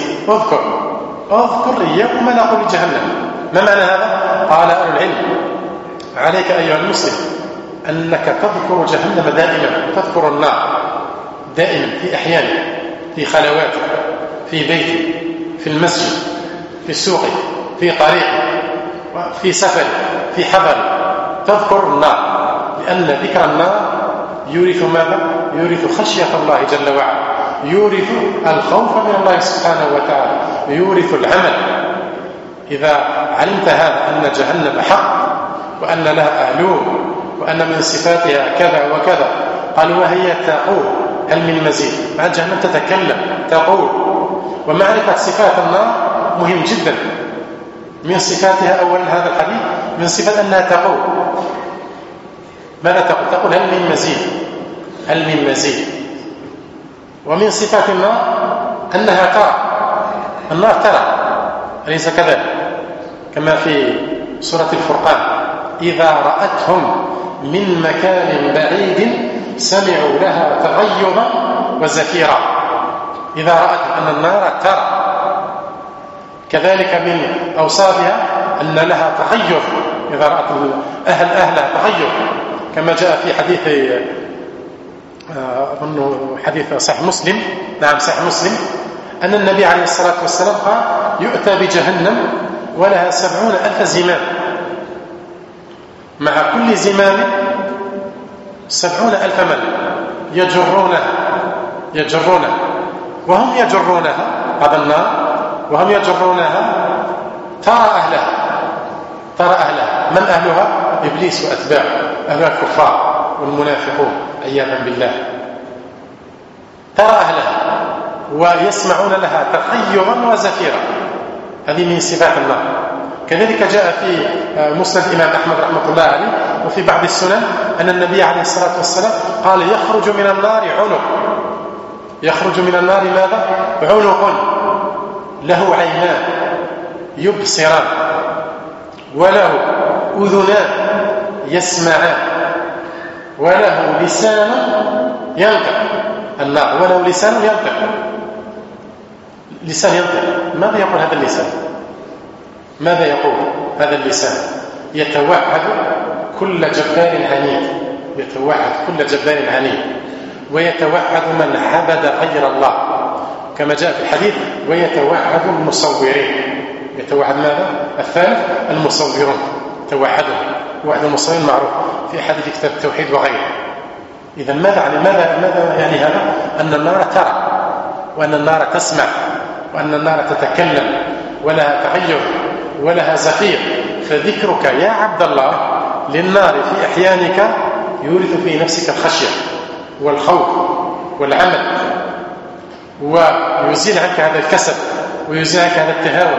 اذكر يوم نقول لجهنم. ما معنى هذا؟ قال أهل العلم: عليك أيها المسلم أنك تذكر جهنم دائما، تذكر النار دائما في أحيانك، في خلواتك، في بيتك، في المسجد، في السوق، في طريقك، في سفرك، في حضرك، تذكر النار، لأن ذكر النار يورث ماذا؟ يورث خشية الله جل وعلا، يورث الخوف من الله سبحانه وتعالى، يورث العمل. إذا علمت هذا أن جهنم حق وأن لها أهلون وأن من صفاتها كذا وكذا، قال وهي تقول هل من مزيد. مع جهنم تتكلم تقول. ومعرفة صفات النار مهم جدا. من صفاتها أولا هذا الحديث من صفات أنها تقول. ماذا تقول؟ تقول هل من مزيد، هل من مزيد. ومن صفات النار أنها ترى، النار ترى، أليس كذلك؟ كما في سورة الفرقان: إذا رأتهم من مكان بعيد سمعوا لها تغيظا وزفيرا. إذا رأتهم، أن النار ترى. كذلك من أوصافها أن لها تغيظ، إذا رأت أهلها تغيظ، كما جاء في حديث أظن حديث صحيح مسلم، نعم صحيح مسلم، أن النبي عليه الصلاة والسلام قال: يؤتى بجهنم ولها 70,000 زمام، مع كل زمام 70,000 ملك يجرونها وهم يجرونها، هذا النار، وهم يجرونها ترى أهلها. من أهلها؟ إبليس وأتباعه، أهلها الكفار والمنافقون عياذا بالله. ترى أهلها ويسمعون لها تغيرا وزفيرا، هذه من صفات النار. كذلك جاء في مسند الإمام أحمد رحمة الله عليه وفي بعض السنن أن النبي عليه الصلاة والسلام قال يخرج من النار عنق، يخرج من النار ماذا؟ عنق له عينان يبصران وله أذنان يسمعان وله لسان ينطق. النار وله لسان ينطق، لسان ينطق. ماذا يقول هذا اللسان؟ ماذا يقول هذا اللسان؟ يتوعد كل جبار عنيد، يتوعد كل جبار عنيد، ويتوعد من عبد غير الله كما جاء في الحديث، ويتوعد المصورين. يتوعد ماذا؟ الثالث المصورون، توعدهم. وعد المصورين معروف في أحاديث كتاب التوحيد وغيره. إذا ماذا يعني هذا؟ أن النار ترى، وأن النار تسمع، وأن النار تتكلم، ولها تغير ولها زفير. فذكرك يا عبد الله للنار في أحيانك يورث في نفسك الخشية والخوف والعمل، ويزيل عنك هذا الكسل، ويزيل عنك هذا التهاون،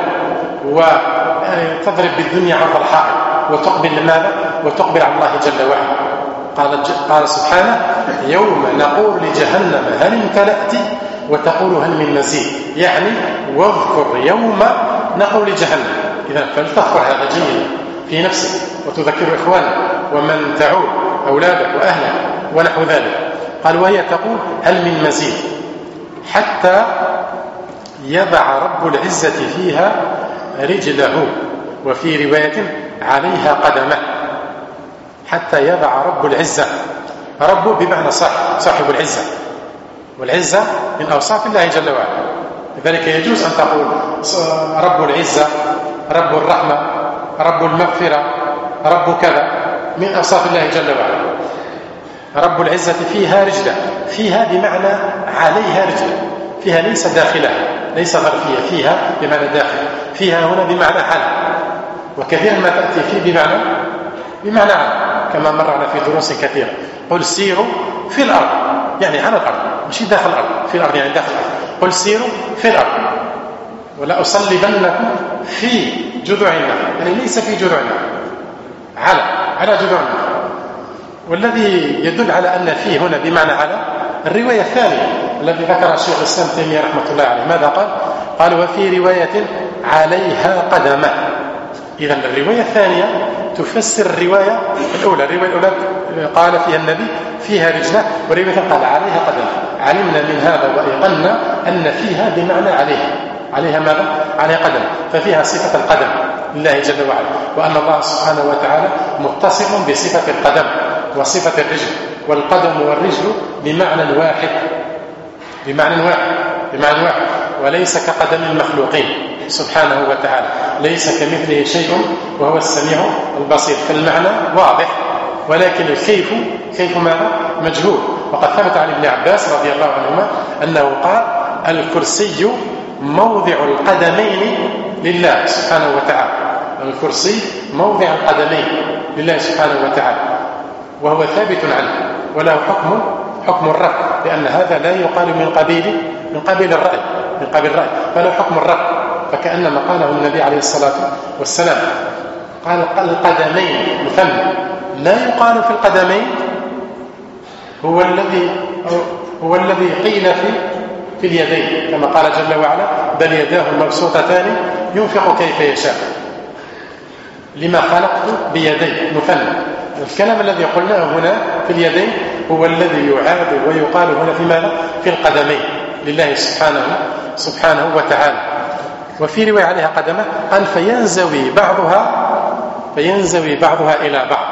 وتضرب بالدنيا عرض الحائط، وتقبل لماذا؟ وتقبل على الله جل وعلا. قال سبحانه يوم نقول لجهنم هل امتلأت وتقول هل من مزيد، يعني واذكر يوم نقول لجهنم. إذا فلتذكر هذا جيدا في نفسك، وتذكر إخوانك ومن تعود أولادك وأهلك ونحو ذلك. قال وهي تقول هل من مزيد، حتى يضع رب العزة فيها رجله، وفي رواية عليها قدمه. حتى يضع رب العزة، رب بمعنى صاحب العزة، والعزة من أوصاف الله جل وعلا. لذلك يجوز أن تقول رب العزة، رب الرحمة، رب المغفرة، رب كذا، من أوصاف الله جل وعلا. رب العزة فيها رجلة، فيها بمعنى عليها رجلة، فيها ليس داخلها، ليس ظرفية، فيها بمعنى داخل، فيها هنا بمعنى على، وكثيرا ما تأتي فيه بمعنى على، كما مرنا في دروس كثيرة. قل سيروا في الأرض، يعني على الأرض، مش داخل الأرض، في الأرض يعني داخل الأرض. قل سيروا في الأرض ولا أصلبنكم في جذوع النخل، يعني ليس في جذوع النخل، على جذوع النخل. والذي يدل على أن فيه هنا بمعنى على الرواية الثانية التي ذكرها الشيخ الإسلام تيمية رحمة الله عليه. ماذا قال؟ قال وفي رواية عليها قدمه. إذن الرواية الثانية تفسر الرواية الأولى. الرواية الأولى قال فيها النبي فيها رجلة، والرواية قال عليها قدم. علمنا من هذا وأيقنا أن فيها بمعنى عليها ماذا؟ عليها قدم، ففيها صفة القدم لله جل وعلا، وأن الله سبحانه وتعالى متصف بصفة القدم وصفة الرجل. والقدم والرجل بمعنى واحد، وليس كقدم المخلوقين سبحانه وتعالى، ليس كمثله شيء وهو السميع البصير. فالمعنى واضح، ولكن كيف ماذا؟ مجهول. وقد ثبت عن ابن عباس رضي الله عنهما أنه قال الكرسي موضع القدمين لله سبحانه وتعالى. الكرسي موضع القدمين لله سبحانه وتعالى، وهو ثابت عنه، وله حكم الرفع، لأن هذا لا يقال من قبيل الرأي، فله حكم الرفع. فكأنما قاله النبي عليه الصلاة والسلام قال القدمين مثنى، لا يقال في القدمين هو الذي قيل في اليدين، كما قال جل وعلا بل يداه مبسوطتان ينفق كيف يشاء، لما خلقت بيدي مثنى. الكلام الذي قلناه هنا في اليدين هو الذي يعاد ويقال هنا في ماذا؟ في القدمين لله سبحانه وتعالى. وفي رواية عليها قدمه قال فينزوي بعضها إلى بعض،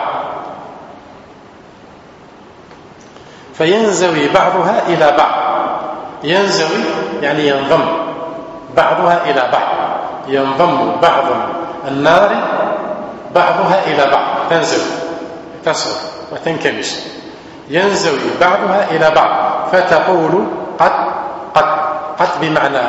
فينزوي بعضها إلى بعض. ينزوي يعني ينضم بعضها إلى بعض، ينضم بعض النار بعضها إلى بعض، تنزوي تصعد وتنكمش. ينزوي بعضها إلى بعض فتقول قد بمعنى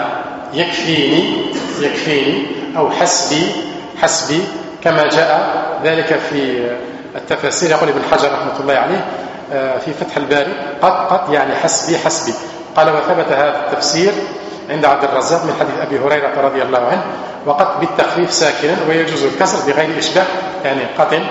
يكفيني أو حسبي كما جاء ذلك في التفاسير. يقول ابن حجر رحمة الله عليه في فتح الباري قد يعني حسبي. قال وثبت هذا التفسير عند عبد الرزاق من حديث أبي هريرة رضي الله عنه، وقط بالتخفيف ساكنا، ويجوز الكسر بغير إشباع يعني قطن،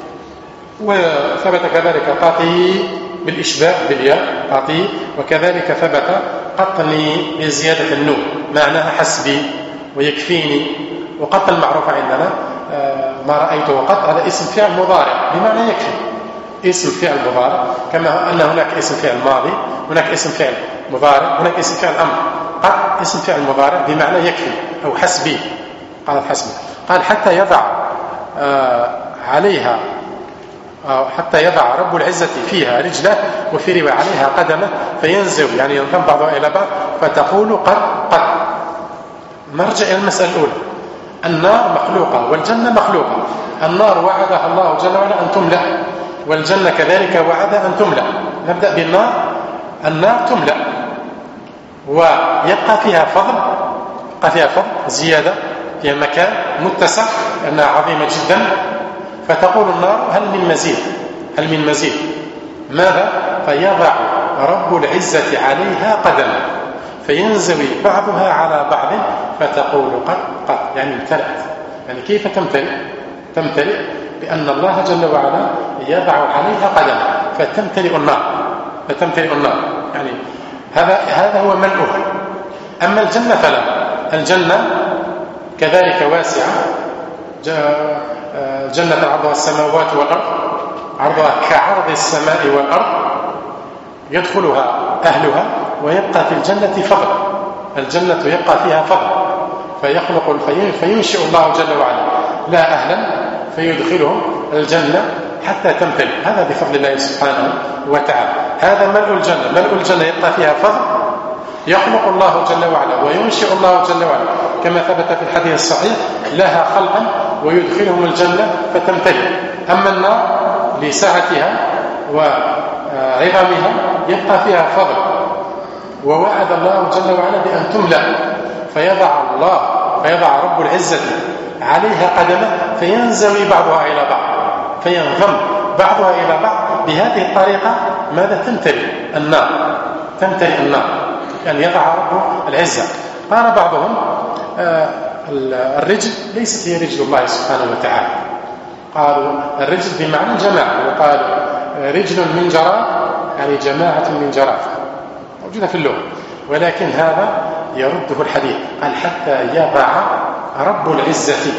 وثبت كذلك قطي بالإشباع بالياء قطي، وكذلك ثبت قطني بزيادة النون معناها حسبي ويكفيني. وقط المعروف عندنا ما رأيته قط هذا اسم فعل مضارع بمعنى يكفي، اسم فعل مضارع، كما أن هناك اسم فعل ماضي، هناك اسم فعل مضارع، هناك اسم فعل أمر. قط اسم فعل مضارع بمعنى يكفي أو حسبي. قال حسبي، قال حتى يضع عليها حتى يضع رب العزة فيها رجله، وفي رواية عليها قدمه، فينزل يعني ينضم بعضها إلى بعض فتقول قد قد. نرجع إلى المسألة الأولى، النار مخلوقة والجنة مخلوقة. النار وعدها الله جل وعلا أن تملأ، والجنة كذلك وعدها أن تملأ. نبدأ بالنار. النار تملأ ويبقى فيها فضل، يبقى فيها فضل زيادة، فيها مكان متسع لأنها عظيمة جدا، فتقول النار هل من مزيد، هل من مزيد. ماذا؟ فيضع رب العزة عليها قدما، فينزوي بعضها على بعض فتقول قد قد، يعني امتلأت. يعني كيف تمتلئ؟ تمتلئ بأن الله جل وعلا يضع عليها قدما فتمتلئ النار، فتمتلئ النار. يعني هذا هو ملؤها. أما الجنة فلا، الجنة كذلك واسعة، جنة عرضها السماوات والأرض، عرضها كعرض السماء والأرض، يدخلها أهلها ويبقى في الجنة فضل. الجنة يبقى فيها فضل، فينشئ الله جل وعلا لا أهلا فيدخلهم الجنة حتى تمتلئ. هذا بفضل الله سبحانه وتعالى. هذا ملء الجنة. ملء الجنة يبقى فيها فضل، يخلق الله جل وعلا وينشئ الله جل وعلا كما ثبت في الحديث الصحيح لها خلقا ويدخلهم الجنة فتمتلئ. أما النار لسعتها وعظمها يبقى فيها فضل، ووعد الله جل وعلا بأن تملأ، فيضع رب العزة عليها قدمه فينزوي بعضها إلى بعض، فينضم بعضها إلى بعض. بهذه الطريقة ماذا؟ تمتلئ النار، تمتلئ النار، يعني يضع رب العزة. قال بعضهم الرجل ليست هي رجل الله سبحانه وتعالى، قالوا الرجل بمعنى جماعة، وقال رجل من جراف يعني جماعة من جراف، موجودة في اللغة، ولكن هذا يرده الحديث. قال حتى يضع رب العزة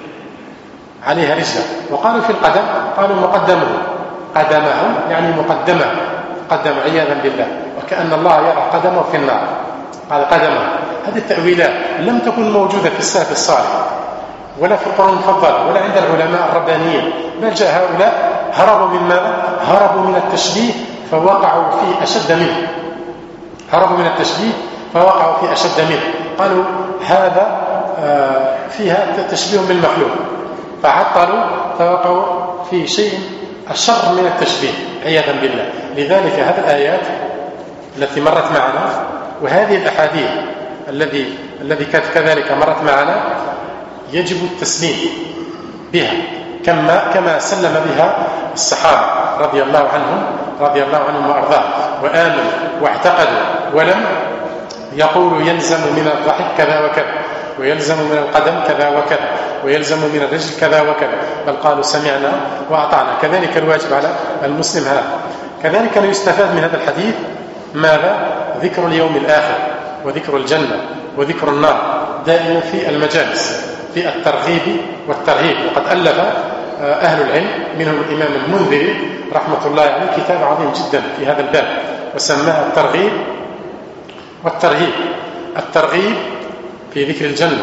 عليها رجله. وقالوا في القدم قالوا مقدمه، قدمه يعني مقدمه، قدم عياذا بالله، وكأن الله يضع قدمه في النار، قال قدمه. هذه التأويلات لم تكن موجودة في السلف الصالح ولا في القرون المفضلة ولا عند العلماء الربانيين، بل جاء هؤلاء هربوا من ماذا؟ هربوا من التشبيه فوقعوا في أشد منه، هربوا من التشبيه فوقعوا في أشد منه. قالوا هذا فيها تشبيه بالمخلوق، فعطلوا فوقعوا في شيء الشر من التشبيه عياذا بالله. لذلك هذه الآيات التي مرت معنا وهذه الأحاديث الذي كذلك مرت معنا يجب التسليم بها كما سلم بها الصحابة رضي الله عنهم وأرضاهم، وآمنوا واعتقدوا، ولم يقولوا يلزم من الضحك كذا وكذا، ويلزم من القدم كذا وكذا، ويلزم من الرجل كذا وكذا، بل قالوا سمعنا وأطعنا. كذلك الواجب على المسلم هذا. كذلك يستفاد من هذا الحديث ماذا؟ ذكر اليوم الآخر وذكر الجنة وذكر النار دائما في المجالس، في الترغيب والترهيب. وقد ألف أهل العلم منهم الإمام المنذري رحمة الله عليه كتاب عظيم جدا في هذا الباب، وسماه الترغيب والترهيب. الترغيب في ذكر الجنة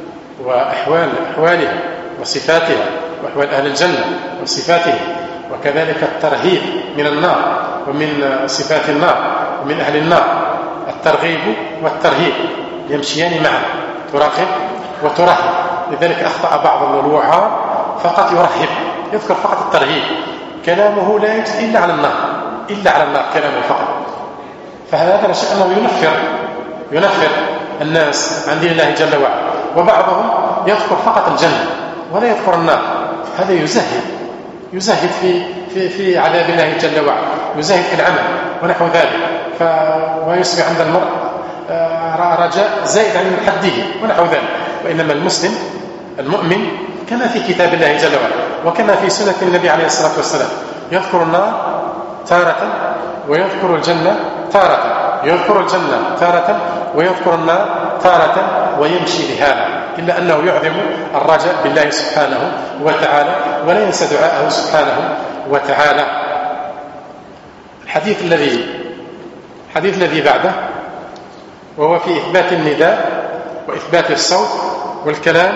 وأحوالها وصفاتها، وأحوال أهل الجنة وصفاتهم، وكذلك الترهيب من النار ومن صفات النار ومن أهل النار. الترغيب والترهيب يمشيان معا، ترغب وترهب. لذلك أخطأ بعض الوعاظ فقط يرهب، يذكر فقط الترهيب، كلامه لا يجد إلا على النار، إلا على النار كلامه فقط. فهذا نشأ أنه ينفر الناس عن دين الله جل وعلا. وبعضهم يذكر فقط الجنة ولا يذكر النار، هذا يزهد في عذاب الله جل وعلا، يزهد في العمل ونحو ذلك، ويصبح عند المرء رجاء زائد عن حده ونحو ذلك. وإنما المسلم المؤمن كما في كتاب الله جل وعلا وكما في سنة النبي عليه الصلاة والسلام يذكر النار تارة ويذكر الجنة تارة، يذكر الجنة تارة ويذكر النار تارة، ويمشي بهذا، إلا أنه يعظم الرجاء بالله سبحانه وتعالى ولا ينسى دعاءه سبحانه وتعالى. الحديث الذي بعده وهو في إثبات النداء وإثبات الصوت والكلام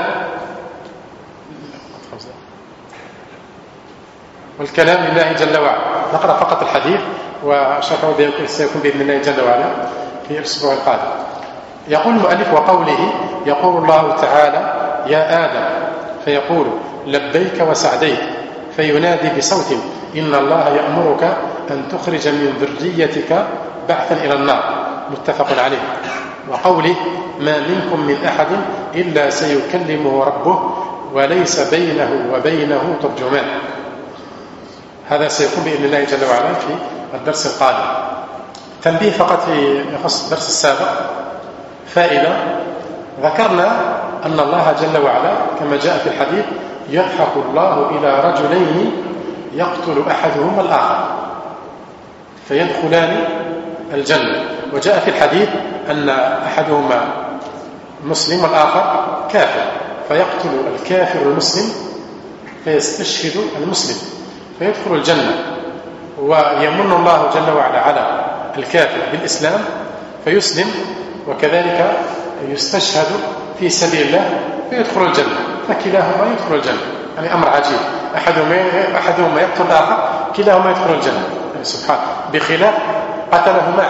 لله جل وعلا. نقرأ فقط الحديث وشرحه سيكون بإذن الله جل وعلا في الأسبوع القادم. يقول المؤلف وقوله يقول الله تعالى يا آدم فيقول لبيك وسعديك فينادي بصوت إن الله يأمرك أن تخرج من ذريتك بعثا إلى النار، متفق عليه. وقوله ما منكم من أحد إلا سيكلمه ربه وليس بينه وبينه ترجمان. هذا سيكون بإذن الله جل وعلا في الدرس القادم. تنبيه فقط يخص الدرس السابق، فائدة. ذكرنا أن الله جل وعلا كما جاء في الحديث يضحك الله إلى رجلين يقتل أحدهما الآخر فيدخلان الجنة. وجاء في الحديث أن أحدهما مسلم والآخر كافر، فيقتل الكافر المسلم فيستشهد المسلم فيدخل الجنة. ويمن الله جل وعلا على الكافر بالإسلام فيسلم وكذلك يستشهد في سبيل الله فيدخل الجنة، فكلاهما يدخل الجنة. يعني أمر عجيب، أحدهما يقتل الآخر كلاهما يدخل الجنة، يعني سبحان. بخلاف قتله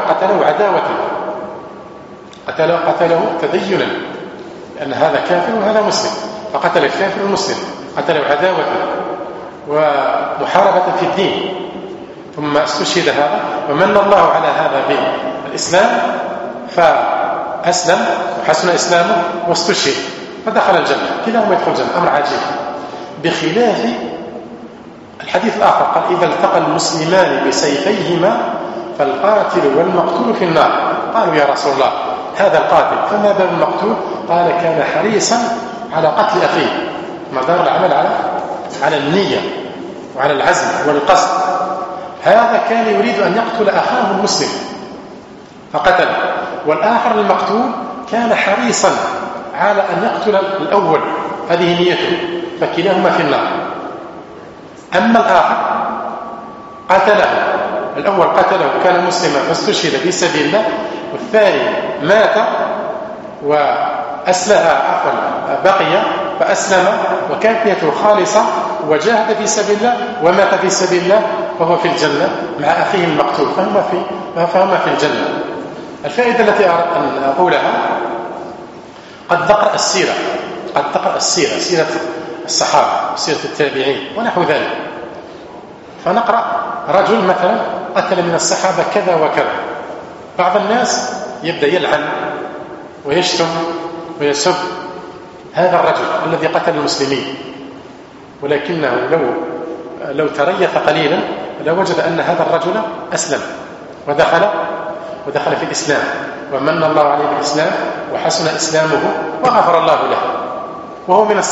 عداوة، قتله تدينا، لأن هذا كافر وهذا مسلم، فقتل الكافر المسلم، قتله عداوة ومحاربة في الدين، ثم استشهد هذا ومن الله على هذا بالإسلام فأسلم وحسن إسلامه واستشهد فدخل الجنة، كلاهما يدخل الجنة، أمر عجيب. بخلاف الحديث الآخر قال إذا التقى المسلمان بسيفيهما فالقاتل والمقتول في النار. قالوا يا رسول الله هذا القاتل فما بال المقتول؟ قال كان حريصا على قتل أخيه. مدار العمل على النية وعلى العزم والقصد. هذا كان يريد أن يقتل أخاه المسلم فقتله، والآخر المقتول كان حريصا على أن يقتل الأول، هذه نيته، فكلاهما في النار. أما الآخر قتله، الأول قتله كان مسلما فاستشهد في سبيل الله، والثاني مات وأسلم بقي فأسلم وكانت نيته خالصة وجاهد في سبيل الله ومات في سبيل الله فهو في الجنة مع أخيه المقتول، فهما في الجنة. الفائدة التي أردت أن أقولها قد تقرأ السيرة، سيرة الصحابة سيرة التابعين ونحو ذلك، فنقرأ رجل مثلا قتل من الصحابة كذا وكذا. بعض الناس يبدأ يلعن ويشتم ويسب هذا الرجل الذي قتل المسلمين، ولكنه لو تريث قليلا لوجد أن هذا الرجل أسلم ودخل في الإسلام ومن الله عليه بالإسلام وحسن إسلامه وغفر الله له، وهو من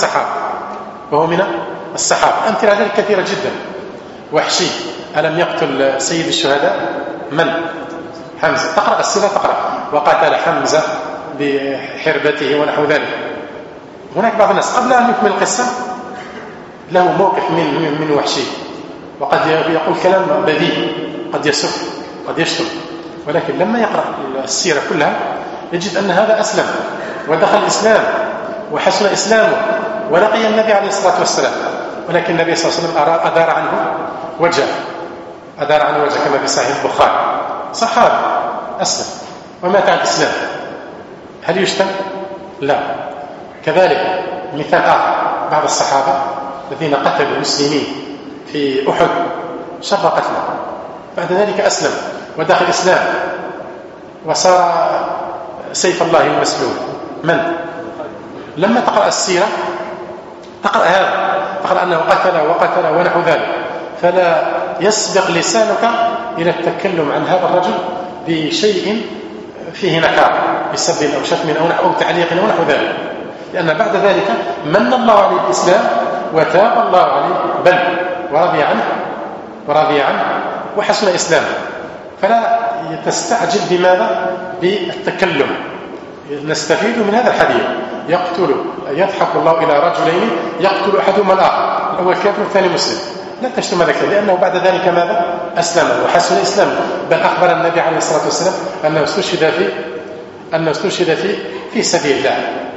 الصحابة. أمثلة ذلك كثيرة جدا. وحشي ألم يقتل سيد الشهداء من؟ حمزة. تقرأ السيرة تقرأ وقتل حمزة بحربته ونحو ذلك. هناك بعض الناس قبل أن يكمل القصة له موقف من وحشي، وقد يقول كلام بذيء، قد يسب قد يشتم، ولكن لما يقرأ السيرة كلها يجد أن هذا أسلم ودخل الإسلام وحسن إسلامه ولقي النبي عليه الصلاة والسلام، ولكن النبي صلى الله عليه وسلم أدار عنه وجه كما في صحيح البخاري. صحابي أسلم ومات على الإسلام، هل يشتم؟ لا. كذلك مثال آخر، بعض الصحابة الذين قتلوا المسلمين في أحد شر قتله، بعد ذلك أسلم ودخل الإسلام وصار سيف الله المسلول. من؟ لما تقرأ السيرة تقرأ هذا، تقرأ أنه قتل ونحو ذلك، فلا يسبق لسانك إلى التكلم عن هذا الرجل بشيء فيه نكارة، بسب أو شتم أو تعليق أو نحو ذلك، لأن بعد ذلك من الله عليه الإسلام وتاب الله عليه بل ورضي عنه وحسن إسلامه. فلا تستعجل بماذا؟ بالتكلم. نستفيد من هذا الحديث: يضحك الله إلى رجلين يقتل أحدهما الآخر، الأول كافر والثاني مسلم، لا تشتم ذلك، لأنه بعد ذلك ماذا؟ أسلم وحسن إسلامه. بل أخبر النبي عليه الصلاة والسلام أنه استشهد في سبيل الله،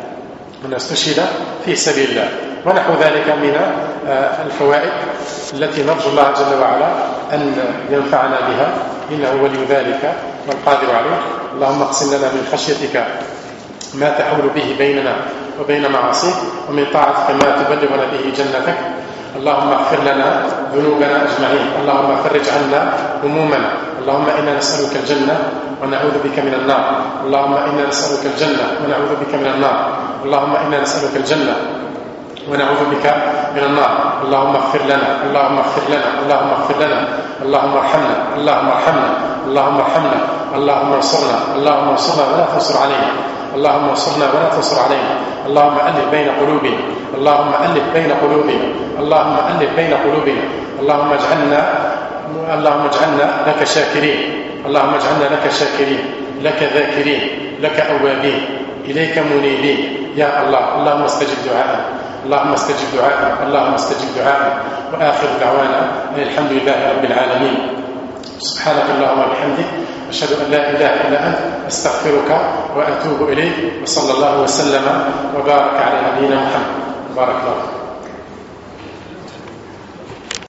في سبيل الله. ونحو ذلك من الفوائد التي نرجو الله جل وعلا أن ينفعنا بها، إنه ولي ذلك والقادر عليه. اللهم اقسم لنا من خشيتك ما تحول به بيننا وبين معاصيك، ومن طاعتك ما تبلغنا به جنتك. اللهم اغفر لنا ذنوبنا أجمعين، اللهم فرج عنا همومنا، اللهم إنا نسألك الجنة ونعوذ بك من النار، اللهم إنا نسألك الجنة ونعوذ بك من النار، اللهم إنا نسألك الجنة ونعوذ بك من النار. اللهم اغفر لنا، اللهم اغفر لنا، اللهم اغفر لنا، اللهم ارحمنا، اللهم ارحمنا، اللهم ارحمنا، اللهم انصرنا، اللهم انصرنا ولا تنصر علينا، اللهم انصرنا ولا تنصر علينا، اللهم ألف بين قلوبنا، اللهم ألف بين قلوبنا، اللهم ألف بين قلوبنا، اللهم اجعلنا لك شاكرين، اللهم اجعلنا لك شاكرين، لك ذاكرين، لك أوابين، إليك منيبين يا الله. اللهم استجب دعاءنا، اللهم استجب دعاءنا، اللهم استجب دعاءنا. وآخر دعوانا الحمد لله رب العالمين. سبحانك اللهم وبحمدك، أشهد أن لا إله إلا أنت، أستغفرك وأتوب إليك. وصلى الله وسلم وبارك على نبينا محمد. بارك الله.